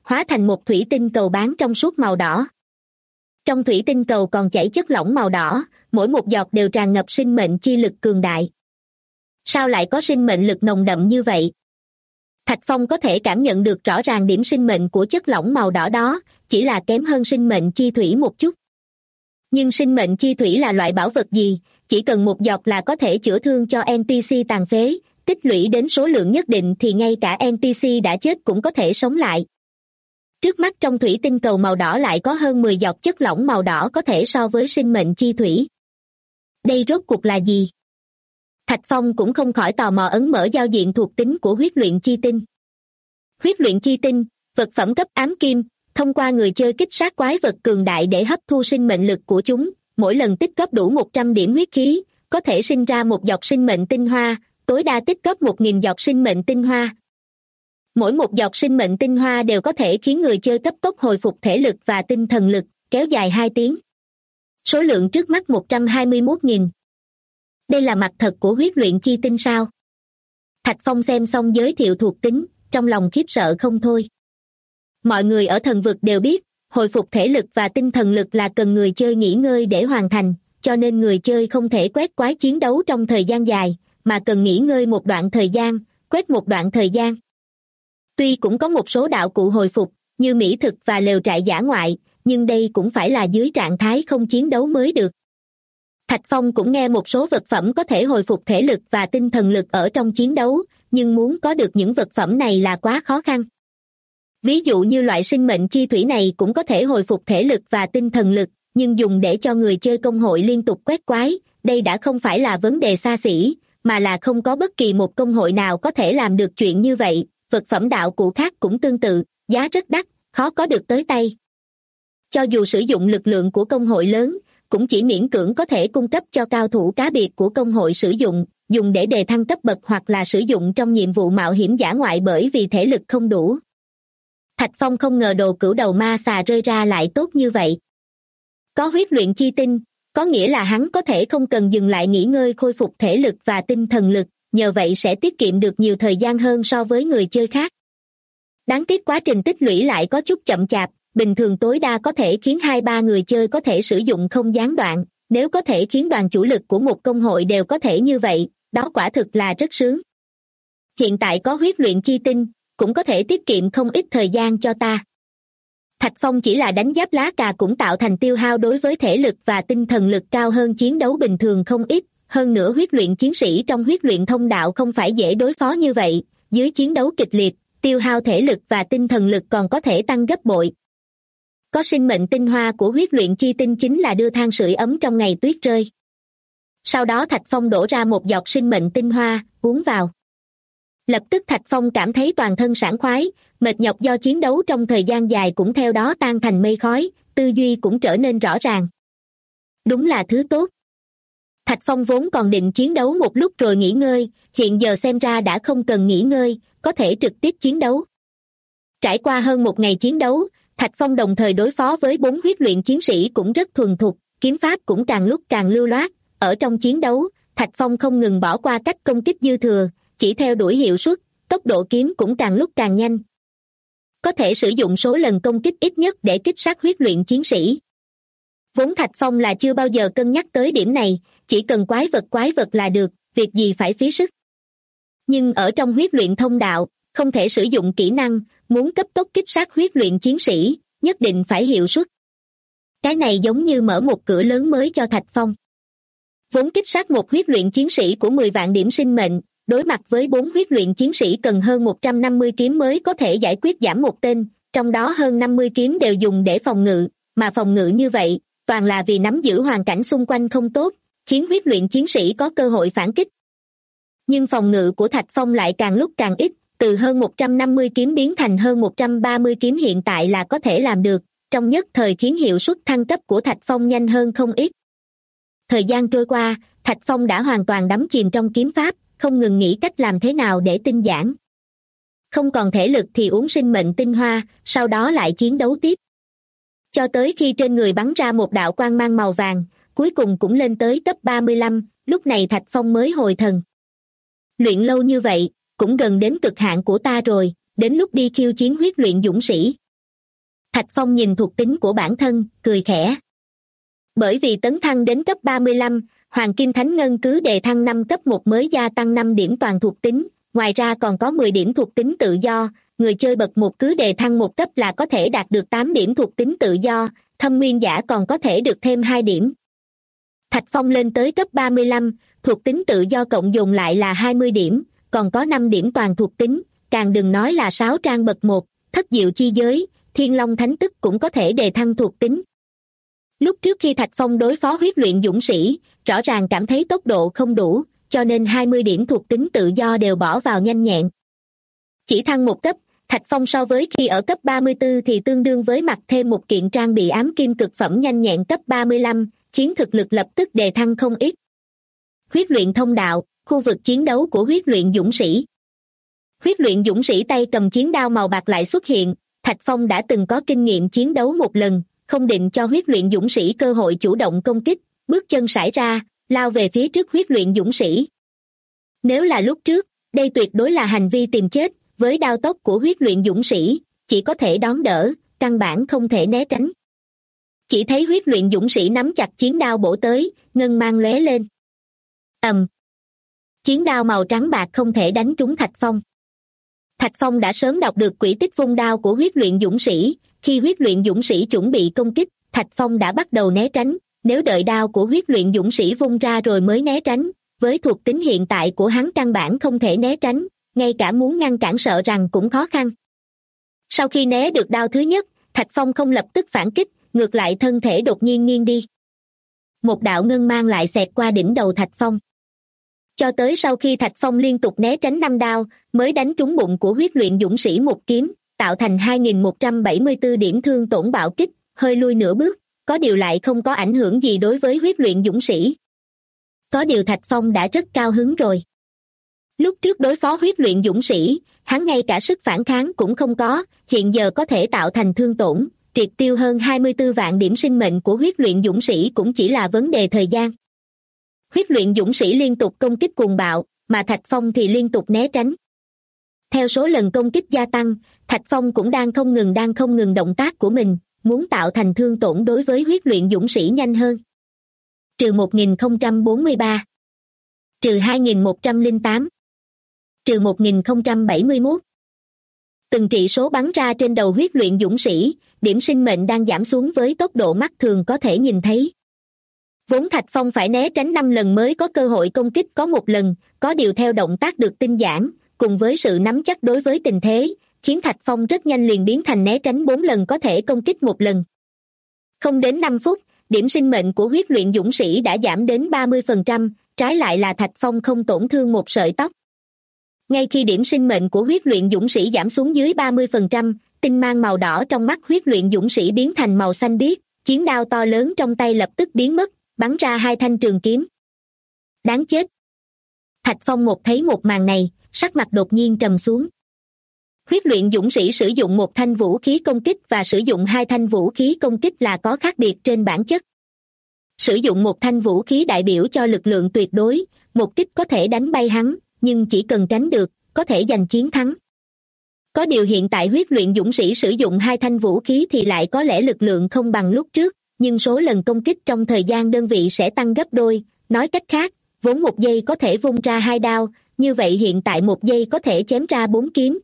hóa thành một thủy tinh cầu bán trong suốt màu đỏ. Trong thủy tinh cầu còn chảy chất lỏng màu đỏ, mỗi một giọt đều tràn ngập sinh mệnh chi lực cường đại. Sao lại có sinh mệnh lực nồng đậm như vậy? Thạch Phong có thể cảm nhận được rõ ràng điểm sinh mệnh của chất lỏng màu đỏ đó, chỉ là kém hơn sinh mệnh chi thủy một chút. Nhưng sinh mệnh chi thủy là loại bảo vật gì, chỉ cần một giọt là có thể chữa thương cho NPC tàn phế, tích lũy đến số lượng nhất định thì ngay cả NPC đã chết cũng có thể sống lại. Trước mắt trong thủy tinh cầu màu đỏ lại có hơn 10 giọt chất lỏng màu đỏ có thể so với sinh mệnh chi thủy. Đây rốt cuộc là gì? Thạch Phong cũng không khỏi tò mò ấn mở giao diện thuộc tính của huyết luyện chi tinh. Huyết luyện chi tinh, vật phẩm cấp ám kim, thông qua người chơi kích sát quái vật cường đại để hấp thu sinh mệnh lực của chúng, mỗi lần tích góp đủ 100 điểm huyết khí, có thể sinh ra một giọt sinh mệnh tinh hoa, tối đa tích góp 1.000 giọt sinh mệnh tinh hoa. Mỗi một giọt sinh mệnh tinh hoa đều có thể khiến người chơi cấp tốc hồi phục thể lực và tinh thần lực, kéo dài 2 tiếng. Số lượng trước mắt 121.000. Đây là mặt thật của huyết luyện chi tinh sao? Thạch Phong xem xong giới thiệu thuộc tính, trong lòng khiếp sợ không thôi. Mọi người ở thần vực đều biết, hồi phục thể lực và tinh thần lực là cần người chơi nghỉ ngơi để hoàn thành, cho nên người chơi không thể quét quái chiến đấu trong thời gian dài, mà cần nghỉ ngơi một đoạn thời gian, quét một đoạn thời gian. Tuy cũng có một số đạo cụ hồi phục, như mỹ thực và lều trại dã ngoại, nhưng đây cũng phải là dưới trạng thái không chiến đấu mới được. Thạch Phong cũng nghe một số vật phẩm có thể hồi phục thể lực và tinh thần lực ở trong chiến đấu, nhưng muốn có được những vật phẩm này là quá khó khăn. Ví dụ như loại sinh mệnh chi thủy này cũng có thể hồi phục thể lực và tinh thần lực, nhưng dùng để cho người chơi công hội liên tục quét quái, đây đã không phải là vấn đề xa xỉ, mà là không có bất kỳ một công hội nào có thể làm được chuyện như vậy. Vật phẩm đạo cụ khác cũng tương tự, giá rất đắt, khó có được tới tay. Cho dù sử dụng lực lượng của công hội lớn, cũng chỉ miễn cưỡng có thể cung cấp cho cao thủ cá biệt của công hội sử dụng, dùng để đề thăng cấp bậc hoặc là sử dụng trong nhiệm vụ mạo hiểm dã ngoại bởi vì thể lực không đủ. Thạch Phong không ngờ đồ cửu đầu ma xà rơi ra lại tốt như vậy. Có huyết luyện chi tinh, có nghĩa là hắn có thể không cần dừng lại nghỉ ngơi khôi phục thể lực và tinh thần lực, nhờ vậy sẽ tiết kiệm được nhiều thời gian hơn so với người chơi khác. Đáng tiếc quá trình tích lũy lại có chút chậm chạp, bình thường tối đa có thể khiến 2-3 người chơi có thể sử dụng không gián đoạn, nếu có thể khiến đoàn chủ lực của một công hội đều có thể như vậy, đó quả thực là rất sướng. Hiện tại có huyết luyện chi tinh, cũng có thể tiết kiệm không ít thời gian cho ta. Thạch Phong chỉ là đánh giáp lá cà cũng tạo thành tiêu hao đối với thể lực và tinh thần lực cao hơn chiến đấu bình thường không ít, hơn nữa huyết luyện chiến sĩ trong huyết luyện thông đạo không phải dễ đối phó như vậy, dưới chiến đấu kịch liệt, tiêu hao thể lực và tinh thần lực còn có thể tăng gấp bội. Có sinh mệnh tinh hoa của huyết luyện chi tinh chính là đưa than sưởi ấm trong ngày tuyết rơi. Sau đó Thạch Phong đổ ra một giọt sinh mệnh tinh hoa, uống vào. Lập tức Thạch Phong cảm thấy toàn thân sảng khoái, mệt nhọc do chiến đấu trong thời gian dài cũng theo đó tan thành mây khói, tư duy cũng trở nên rõ ràng. Đúng là thứ tốt. Thạch Phong vốn còn định chiến đấu một lúc rồi nghỉ ngơi, hiện giờ xem ra đã không cần nghỉ ngơi, có thể trực tiếp chiến đấu. Trải qua hơn một ngày chiến đấu, Thạch Phong đồng thời đối phó với 4 huyết luyện chiến sĩ cũng rất thuần thục, kiếm pháp cũng càng lúc càng lưu loát. Ở trong chiến đấu, Thạch Phong không ngừng bỏ qua cách công kích dư thừa, chỉ theo đuổi hiệu suất, tốc độ kiếm cũng càng lúc càng nhanh. Có thể sử dụng số lần công kích ít nhất để kích sát huyết luyện chiến sĩ. Vốn Thạch Phong là chưa bao giờ cân nhắc tới điểm này, chỉ cần quái vật là được, việc gì phải phí sức. Nhưng ở trong huyết luyện thông đạo, không thể sử dụng kỹ năng, muốn cấp tốc kích sát huyết luyện chiến sĩ, nhất định phải hiệu suất. Cái này giống như mở một cửa lớn mới cho Thạch Phong. Vốn kích sát một huyết luyện chiến sĩ của 10 vạn điểm sinh mệnh, đối mặt với 4 huyết luyện chiến sĩ cần hơn 150 kiếm mới có thể giải quyết giảm một tên, trong đó hơn 50 kiếm đều dùng để phòng ngự, mà phòng ngự như vậy, toàn là vì nắm giữ hoàn cảnh xung quanh không tốt, khiến huyết luyện chiến sĩ có cơ hội phản kích. Nhưng phòng ngự của Thạch Phong lại càng lúc càng ít, từ hơn 150 kiếm biến thành hơn 130 kiếm hiện tại là có thể làm được, trong nhất thời khiến hiệu suất thăng cấp của Thạch Phong nhanh hơn không ít. Thời gian trôi qua, Thạch Phong đã hoàn toàn đắm chìm trong kiếm pháp, không ngừng nghĩ cách làm thế nào để tinh giản. Không còn thể lực thì uống sinh mệnh tinh hoa, sau đó lại chiến đấu tiếp. Cho tới khi trên người bắn ra một đạo quang mang màu vàng, cuối cùng cũng lên tới cấp 35, lúc này Thạch Phong mới hồi thần. Luyện lâu như vậy, cũng gần đến cực hạn của ta rồi, đến lúc đi khiêu chiến huyết luyện dũng sĩ. Thạch Phong nhìn thuộc tính của bản thân, cười khẽ. Bởi vì tấn thăng đến cấp 35, Hoàng Kim Thánh Ngân cứ đề thăng 5 cấp 1 mới gia tăng 5 điểm toàn thuộc tính, ngoài ra còn có 10 điểm thuộc tính tự do, người chơi bậc 1 cứ đề thăng 1 cấp là có thể đạt được 8 điểm thuộc tính tự do, Thâm Nguyên Giả còn có thể được thêm 2 điểm. Thạch Phong lên tới cấp 35, thuộc tính tự do cộng dồn lại là 20 điểm, còn có 5 điểm toàn thuộc tính, càng đừng nói là 6 trang bậc 1, Thất Diệu Chi Giới, Thiên Long Thánh Tức cũng có thể đề thăng thuộc tính. Lúc trước khi Thạch Phong đối phó huyết luyện dũng sĩ, rõ ràng cảm thấy tốc độ không đủ, cho nên 20 điểm thuộc tính tự do đều bỏ vào nhanh nhẹn. Chỉ thăng một cấp, Thạch Phong so với khi ở cấp 34 thì tương đương với mặc thêm một kiện trang bị ám kim cực phẩm nhanh nhẹn cấp 35, khiến thực lực lập tức đề thăng không ít. Huyết luyện thông đạo, khu vực chiến đấu của huyết luyện dũng sĩ. Huyết luyện dũng sĩ tay cầm chiến đao màu bạc lại xuất hiện, Thạch Phong đã từng có kinh nghiệm chiến đấu một lần, không định cho huyết luyện dũng sĩ cơ hội chủ động công kích, bước chân sải ra, lao về phía trước huyết luyện dũng sĩ. Nếu là lúc trước, đây tuyệt đối là hành vi tìm chết, với đao tốc của huyết luyện dũng sĩ, chỉ có thể đón đỡ, căn bản không thể né tránh. Chỉ thấy huyết luyện dũng sĩ nắm chặt chiến đao bổ tới, ngân mang lóe lên. Chiến đao màu trắng bạc không thể đánh trúng Thạch Phong. Thạch Phong đã sớm đọc được quỹ tích vung đao của huyết luyện dũng sĩ, khi huyết luyện dũng sĩ chuẩn bị công kích, Thạch Phong đã bắt đầu né tránh, nếu đợi đao của huyết luyện dũng sĩ vung ra rồi mới né tránh, với thuộc tính hiện tại của hắn căn bản không thể né tránh, ngay cả muốn ngăn cản sợ rằng cũng khó khăn. Sau khi né được đao thứ nhất, Thạch Phong không lập tức phản kích, ngược lại thân thể đột nhiên nghiêng đi. Một đạo ngân mang lại xẹt qua đỉnh đầu Thạch Phong. Cho tới sau khi Thạch Phong liên tục né tránh 5 đao, mới đánh trúng bụng của huyết luyện dũng sĩ một kiếm, tạo thành 2174 điểm thương tổn bạo kích, hơi lui nửa bước, có điều lại không có ảnh hưởng gì đối với huyết luyện dũng sĩ. Có điều Thạch Phong đã rất cao hứng rồi. Lúc trước đối phó huyết luyện dũng sĩ, hắn ngay cả sức phản kháng cũng không có, hiện giờ có thể tạo thành thương tổn, triệt tiêu hơn 24 vạn điểm sinh mệnh của huyết luyện dũng sĩ cũng chỉ là vấn đề thời gian. Huyết luyện dũng sĩ liên tục công kích cuồng bạo, mà Thạch Phong thì liên tục né tránh. Theo số lần công kích gia tăng, Thạch Phong cũng đang không ngừng động tác của mình, muốn tạo thành thương tổn đối với huyết luyện dũng sĩ nhanh hơn. Trừ 1043, trừ 2108, trừ 1071. Từng trị số bắn ra trên đầu huyết luyện dũng sĩ, điểm sinh mệnh đang giảm xuống với tốc độ mắt thường có thể nhìn thấy. Vốn Thạch Phong phải né tránh 5 lần mới có cơ hội công kích có một lần, có điều theo động tác được tinh giản, cùng với sự nắm chắc đối với tình thế, khiến Thạch Phong rất nhanh liền biến thành né tránh 4 lần có thể công kích một lần. Không đến 5 phút, điểm sinh mệnh của huyết luyện dũng sĩ đã giảm đến 30%, trái lại là Thạch Phong không tổn thương một sợi tóc. Ngay khi điểm sinh mệnh của huyết luyện dũng sĩ giảm xuống dưới 30%, tinh mang màu đỏ trong mắt huyết luyện dũng sĩ biến thành màu xanh biếc, chiến đao to lớn trong tay lập tức biến mất, bắn ra 2 thanh trường kiếm. Đáng chết! Thạch Phong thấy một màn này, sắc mặt đột nhiên trầm xuống. Huyết luyện dũng sĩ sử dụng một thanh vũ khí công kích và sử dụng 2 thanh vũ khí công kích là có khác biệt trên bản chất. Sử dụng một thanh vũ khí đại biểu cho lực lượng tuyệt đối, một kích có thể đánh bay hắn, nhưng chỉ cần tránh được, có thể giành chiến thắng. Có điều hiện tại huyết luyện dũng sĩ sử dụng 2 thanh vũ khí thì lại có lẽ lực lượng không bằng lúc trước, nhưng số lần công kích trong thời gian đơn vị sẽ tăng gấp đôi, nói cách khác, vốn 1 giây có thể vung ra 2 đao, như vậy hiện tại 1 giây có thể chém ra 4 kiếm.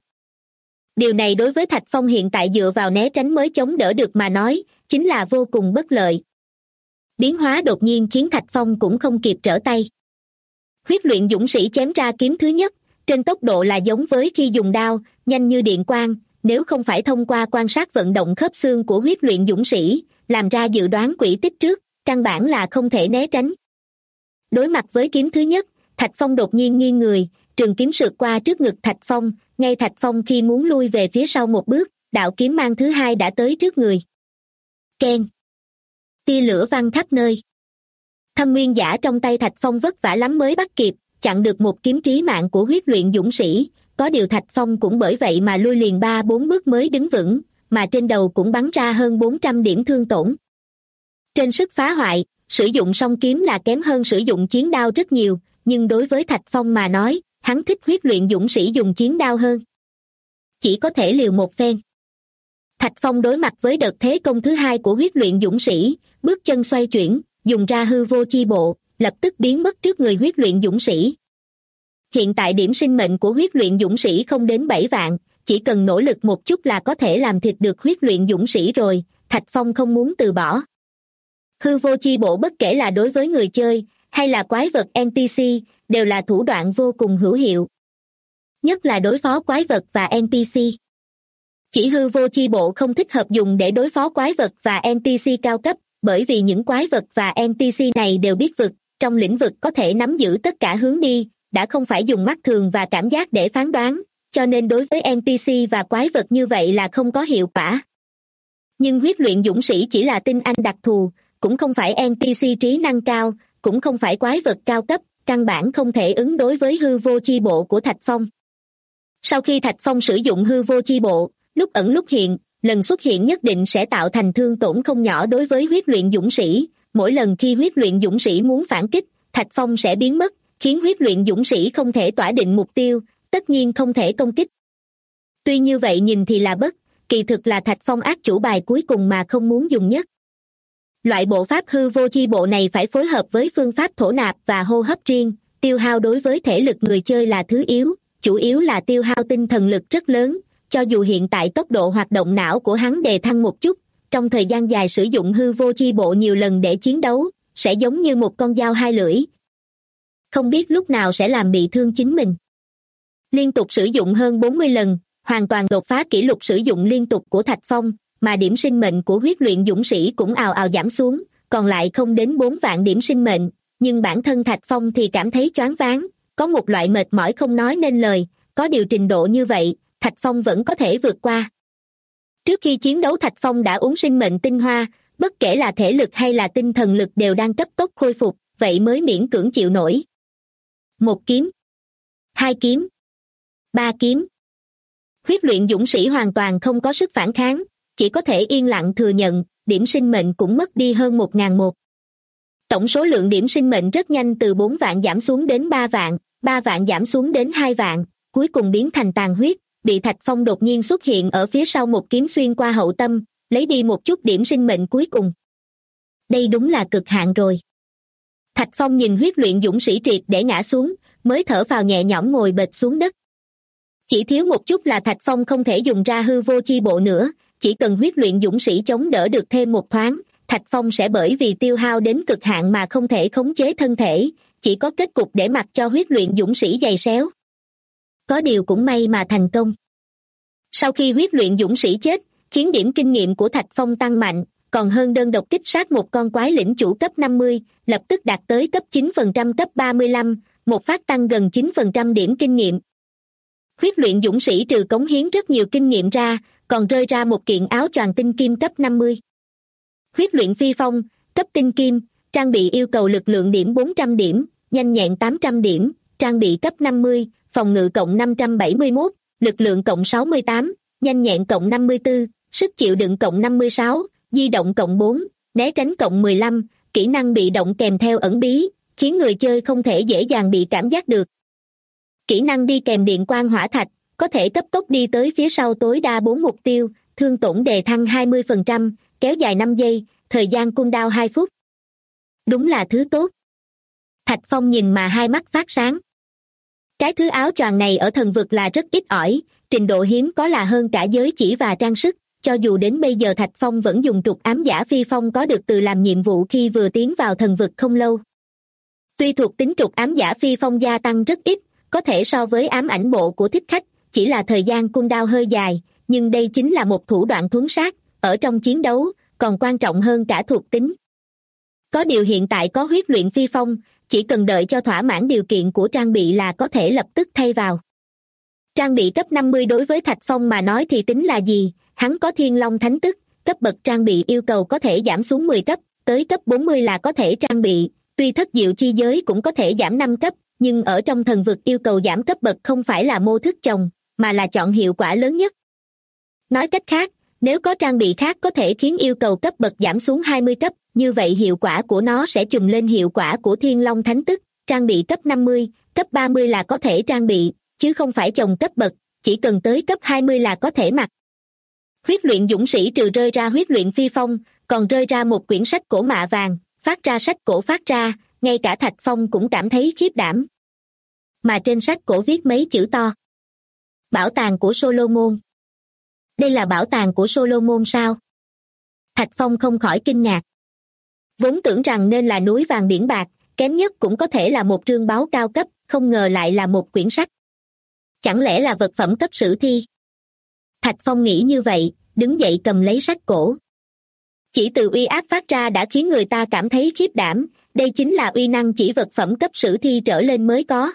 Điều này đối với Thạch Phong hiện tại dựa vào né tránh mới chống đỡ được mà nói, chính là vô cùng bất lợi. Biến hóa đột nhiên khiến Thạch Phong cũng không kịp trở tay. Huyết luyện dũng sĩ chém ra kiếm thứ nhất, trên tốc độ là giống với khi dùng đao, nhanh như điện quang, nếu không phải thông qua quan sát vận động khớp xương của huyết luyện dũng sĩ, làm ra dự đoán quỹ tích trước, căn bản là không thể né tránh. Đối mặt với kiếm thứ nhất, Thạch Phong đột nhiên nghiêng người, trường kiếm sượt qua trước ngực Thạch Phong, ngay Thạch Phong khi muốn lui về phía sau một bước, đạo kiếm mang thứ hai đã tới trước người. Keng! Tia lửa văng khắp nơi. Thâm Nguyên Giả trong tay Thạch Phong vất vả lắm mới bắt kịp, chặn được một kiếm trí mạng của huyết luyện dũng sĩ, có điều Thạch Phong cũng bởi vậy mà lui liền 3-4 bước mới đứng vững, mà trên đầu cũng bắn ra hơn 400 điểm thương tổn. Trên sức phá hoại, sử dụng song kiếm là kém hơn sử dụng chiến đao rất nhiều, nhưng đối với Thạch Phong mà nói, hắn thích huyết luyện dũng sĩ dùng chiến đao hơn. Chỉ có thể liều một phen. Thạch Phong đối mặt với đợt thế công thứ hai của huyết luyện dũng sĩ, bước chân xoay chuyển, dùng ra hư vô chi bộ, lập tức biến mất trước người huyết luyện dũng sĩ. Hiện tại điểm sinh mệnh của huyết luyện dũng sĩ không đến 7 vạn, chỉ cần nỗ lực một chút là có thể làm thịt được huyết luyện dũng sĩ rồi, Thạch Phong không muốn từ bỏ. Hư vô chi bộ bất kể là đối với người chơi, hay là quái vật NPC, đều là thủ đoạn vô cùng hữu hiệu. Nhất là đối phó quái vật và NPC. Chỉ hư vô chi bộ không thích hợp dùng để đối phó quái vật và NPC cao cấp, bởi vì những quái vật và NPC này đều biết vực, trong lĩnh vực có thể nắm giữ tất cả hướng đi, đã không phải dùng mắt thường và cảm giác để phán đoán, cho nên đối với NPC và quái vật như vậy là không có hiệu quả. Nhưng huyết luyện dũng sĩ chỉ là tinh anh đặc thù, cũng không phải NPC trí năng cao, cũng không phải quái vật cao cấp, căn bản không thể ứng đối với hư vô chi bộ của Thạch Phong. Sau khi Thạch Phong sử dụng hư vô chi bộ, lúc ẩn lúc hiện, lần xuất hiện nhất định sẽ tạo thành thương tổn không nhỏ đối với huyết luyện dũng sĩ. Mỗi lần khi huyết luyện dũng sĩ muốn phản kích, Thạch Phong sẽ biến mất, khiến huyết luyện dũng sĩ không thể tỏa định mục tiêu, tất nhiên không thể công kích. Tuy như vậy nhìn thì là bất, kỳ thực là Thạch Phong ác chủ bài cuối cùng mà không muốn dùng nhất. Loại bộ pháp hư vô chi bộ này phải phối hợp với phương pháp thổ nạp và hô hấp riêng, tiêu hao đối với thể lực người chơi là thứ yếu, chủ yếu là tiêu hao tinh thần lực rất lớn, cho dù hiện tại tốc độ hoạt động não của hắn đề thăng một chút, trong thời gian dài sử dụng hư vô chi bộ nhiều lần để chiến đấu, sẽ giống như một con dao hai lưỡi. Không biết lúc nào sẽ làm bị thương chính mình. Liên tục sử dụng hơn 40 lần, hoàn toàn đột phá kỷ lục sử dụng liên tục của Thạch Phong, mà điểm sinh mệnh của huyết luyện dũng sĩ cũng ào ào giảm xuống, còn lại không đến 4 vạn điểm sinh mệnh, nhưng bản thân Thạch Phong thì cảm thấy choáng váng, có một loại mệt mỏi không nói nên lời, có điều trình độ như vậy, Thạch Phong vẫn có thể vượt qua. Trước khi chiến đấu Thạch Phong đã uống sinh mệnh tinh hoa, bất kể là thể lực hay là tinh thần lực đều đang cấp tốc khôi phục, vậy mới miễn cưỡng chịu nổi. 1 kiếm, 2 kiếm, 3 kiếm. Huyết luyện dũng sĩ hoàn toàn không có sức phản kháng, chỉ có thể yên lặng thừa nhận, điểm sinh mệnh cũng mất đi hơn 1.001. Tổng số lượng điểm sinh mệnh rất nhanh từ 4 vạn giảm xuống đến 3 vạn, 3 vạn giảm xuống đến 2 vạn, cuối cùng biến thành tàn huyết, bị Thạch Phong đột nhiên xuất hiện ở phía sau một kiếm xuyên qua hậu tâm, lấy đi một chút điểm sinh mệnh cuối cùng. Đây đúng là cực hạn rồi. Thạch Phong nhìn huyết luyện dũng sĩ triệt để ngã xuống, mới thở phào nhẹ nhõm ngồi bệt xuống đất. Chỉ thiếu một chút là Thạch Phong không thể dùng ra hư vô chi bộ nữa, chỉ cần huyết luyện dũng sĩ chống đỡ được thêm một thoáng, Thạch Phong sẽ bởi vì tiêu hao đến cực hạn mà không thể khống chế thân thể, chỉ có kết cục để mặc cho huyết luyện dũng sĩ giày xéo. Có điều cũng may mà thành công. Sau khi huyết luyện dũng sĩ chết, khiến điểm kinh nghiệm của Thạch Phong tăng mạnh, còn hơn đơn độc kích sát một con quái lĩnh chủ cấp 50, lập tức đạt tới cấp 9% cấp 35, một phát tăng gần 9% điểm kinh nghiệm. Huyết luyện dũng sĩ trừ cống hiến rất nhiều kinh nghiệm ra, còn rơi ra một kiện áo choàng tinh kim cấp 50. Huyết luyện phi phong, cấp tinh kim, trang bị yêu cầu lực lượng điểm 400 điểm, nhanh nhẹn 800 điểm, trang bị cấp 50, phòng ngự cộng 571, lực lượng cộng 68, nhanh nhẹn cộng 54, sức chịu đựng cộng 56, di động cộng 4, né tránh cộng 15, kỹ năng bị động kèm theo ẩn bí, khiến người chơi không thể dễ dàng bị cảm giác được. Kỹ năng đi kèm điện quang hỏa thạch, có thể cấp tốc đi tới phía sau tối đa 4 mục tiêu, thương tổn đề thăng 20%, kéo dài 5 giây, thời gian cooldown 2 phút. Đúng là thứ tốt. Thạch Phong nhìn mà hai mắt phát sáng. Cái thứ áo choàng này ở thần vực là rất ít ỏi, trình độ hiếm có là hơn cả giới chỉ và trang sức, cho dù đến bây giờ Thạch Phong vẫn dùng trục ám giả phi phong có được từ làm nhiệm vụ khi vừa tiến vào thần vực không lâu. Tuy thuộc tính trục ám giả phi phong gia tăng rất ít, có thể so với ám ảnh bộ của thích khách, chỉ là thời gian cooldown hơi dài, nhưng đây chính là một thủ đoạn thuấn sát, ở trong chiến đấu, còn quan trọng hơn cả thuộc tính. Có điều hiện tại có huyết luyện phi phong, chỉ cần đợi cho thỏa mãn điều kiện của trang bị là có thể lập tức thay vào. Trang bị cấp 50 đối với Thạch Phong mà nói thì tính là gì, hắn có Thiên Long Thánh Tức, cấp bậc trang bị yêu cầu có thể giảm xuống 10 cấp, tới cấp 40 là có thể trang bị, tuy thất diệu chi giới cũng có thể giảm 5 cấp, nhưng ở trong thần vực yêu cầu giảm cấp bậc không phải là mô thức chồng, mà là chọn hiệu quả lớn nhất. Nói cách khác, nếu có trang bị khác có thể khiến yêu cầu cấp bậc giảm xuống 20 cấp, như vậy hiệu quả của nó sẽ trùng lên hiệu quả của Thiên Long Thánh Tức, trang bị cấp 50, cấp 30 là có thể trang bị, chứ không phải chồng cấp bậc, chỉ cần tới cấp 20 là có thể mặc. Huyết luyện dũng sĩ trừ rơi ra huyết luyện phi phong, còn rơi ra một quyển sách cổ mạ vàng, phát ra sách cổ phát ra, ngay cả Thạch Phong cũng cảm thấy khiếp đảm. Mà trên sách cổ viết mấy chữ to. Bảo tàng của Solomon. Đây là bảo tàng của Solomon sao? Thạch Phong không khỏi kinh ngạc. Vốn tưởng rằng nên là núi vàng biển bạc, kém nhất cũng có thể là một trương báu cao cấp, không ngờ lại là một quyển sách. Chẳng lẽ là vật phẩm cấp sử thi? Thạch Phong nghĩ như vậy, đứng dậy cầm lấy sách cổ. Chỉ từ uy áp phát ra đã khiến người ta cảm thấy khiếp đảm, đây chính là uy năng chỉ vật phẩm cấp sử thi trở lên mới có.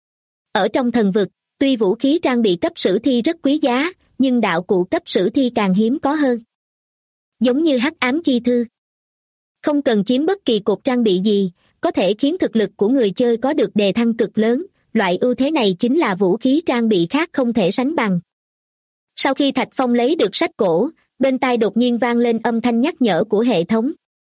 Ở trong thần vực, tuy vũ khí trang bị cấp sử thi rất quý giá, nhưng đạo cụ cấp sử thi càng hiếm có hơn. Giống như hắc ám chi thư. Không cần chiếm bất kỳ cột trang bị gì, có thể khiến thực lực của người chơi có được đề thăng cực lớn, loại ưu thế này chính là vũ khí trang bị khác không thể sánh bằng. Sau khi Thạch Phong lấy được sách cổ, bên tai đột nhiên vang lên âm thanh nhắc nhở của hệ thống.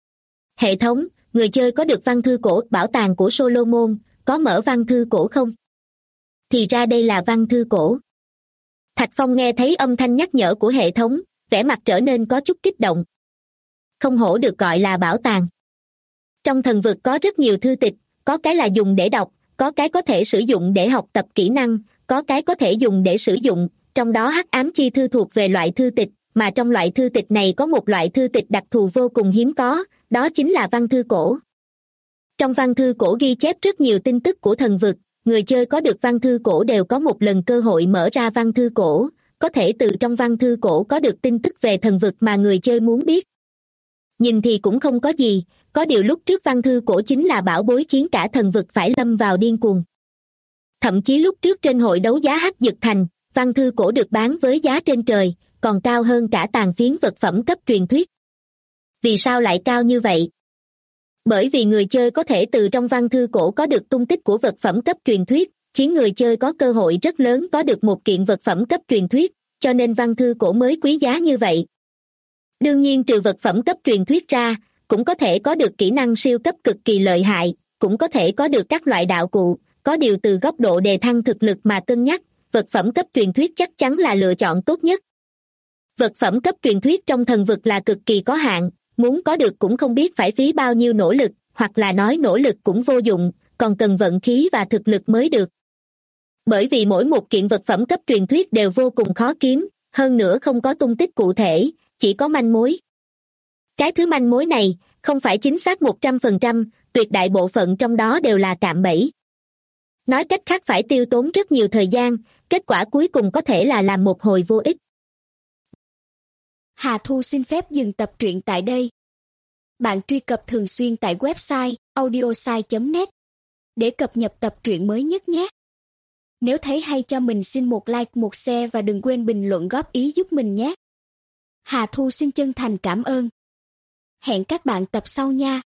Hệ thống, người chơi có được văn thư cổ bảo tàng của Solomon, có mở văn thư cổ không? Thì ra đây là văn thư cổ. Thạch Phong nghe thấy âm thanh nhắc nhở của hệ thống, vẻ mặt trở nên có chút kích động. Không hổ được gọi là bảo tàng. Trong thần vực có rất nhiều thư tịch, có cái là dùng để đọc, có cái có thể sử dụng để học tập kỹ năng, có cái có thể dùng để sử dụng, trong đó hắc ám chi thư thuộc về loại thư tịch, mà trong loại thư tịch này có một loại thư tịch đặc thù vô cùng hiếm có, đó chính là văn thư cổ. Trong văn thư cổ ghi chép rất nhiều tin tức của thần vực, người chơi có được văn thư cổ đều có một lần cơ hội mở ra văn thư cổ, có thể từ trong văn thư cổ có được tin tức về thần vực mà người chơi muốn biết. Nhìn thì cũng không có gì, có điều lúc trước văn thư cổ chính là bảo bối khiến cả thần vực phải lâm vào điên cuồng. Thậm chí lúc trước trên hội đấu giá Hắc Dực Thành, văn thư cổ được bán với giá trên trời, còn cao hơn cả tàn phiến vật phẩm cấp truyền thuyết. Vì sao lại cao như vậy? Bởi vì người chơi có thể từ trong văn thư cổ có được tung tích của vật phẩm cấp truyền thuyết, khiến người chơi có cơ hội rất lớn có được một kiện vật phẩm cấp truyền thuyết, cho nên văn thư cổ mới quý giá như vậy. Đương nhiên trừ vật phẩm cấp truyền thuyết ra, cũng có thể có được kỹ năng siêu cấp cực kỳ lợi hại, cũng có thể có được các loại đạo cụ, có điều từ góc độ đề thăng thực lực mà cân nhắc, vật phẩm cấp truyền thuyết chắc chắn là lựa chọn tốt nhất. Vật phẩm cấp truyền thuyết trong thần vực là cực kỳ có hạn, muốn có được cũng không biết phải phí bao nhiêu nỗ lực, hoặc là nói nỗ lực cũng vô dụng, còn cần vận khí và thực lực mới được. Bởi vì mỗi một kiện vật phẩm cấp truyền thuyết đều vô cùng khó kiếm, hơn nữa không có tung tích cụ thể, chỉ có manh mối. Cái thứ manh mối này, không phải chính xác 100%, tuyệt đại bộ phận trong đó đều là cạm bẫy. Nói cách khác phải tiêu tốn rất nhiều thời gian, kết quả cuối cùng có thể là làm một hồi vô ích. Hà Thu xin phép dừng tập truyện tại đây. Bạn truy cập thường xuyên tại website audiosai.net để cập nhật tập truyện mới nhất nhé. Nếu thấy hay cho mình xin một like, một share và đừng quên bình luận góp ý giúp mình nhé. Hà Thu xin chân thành cảm ơn. Hẹn các bạn tập sau nha.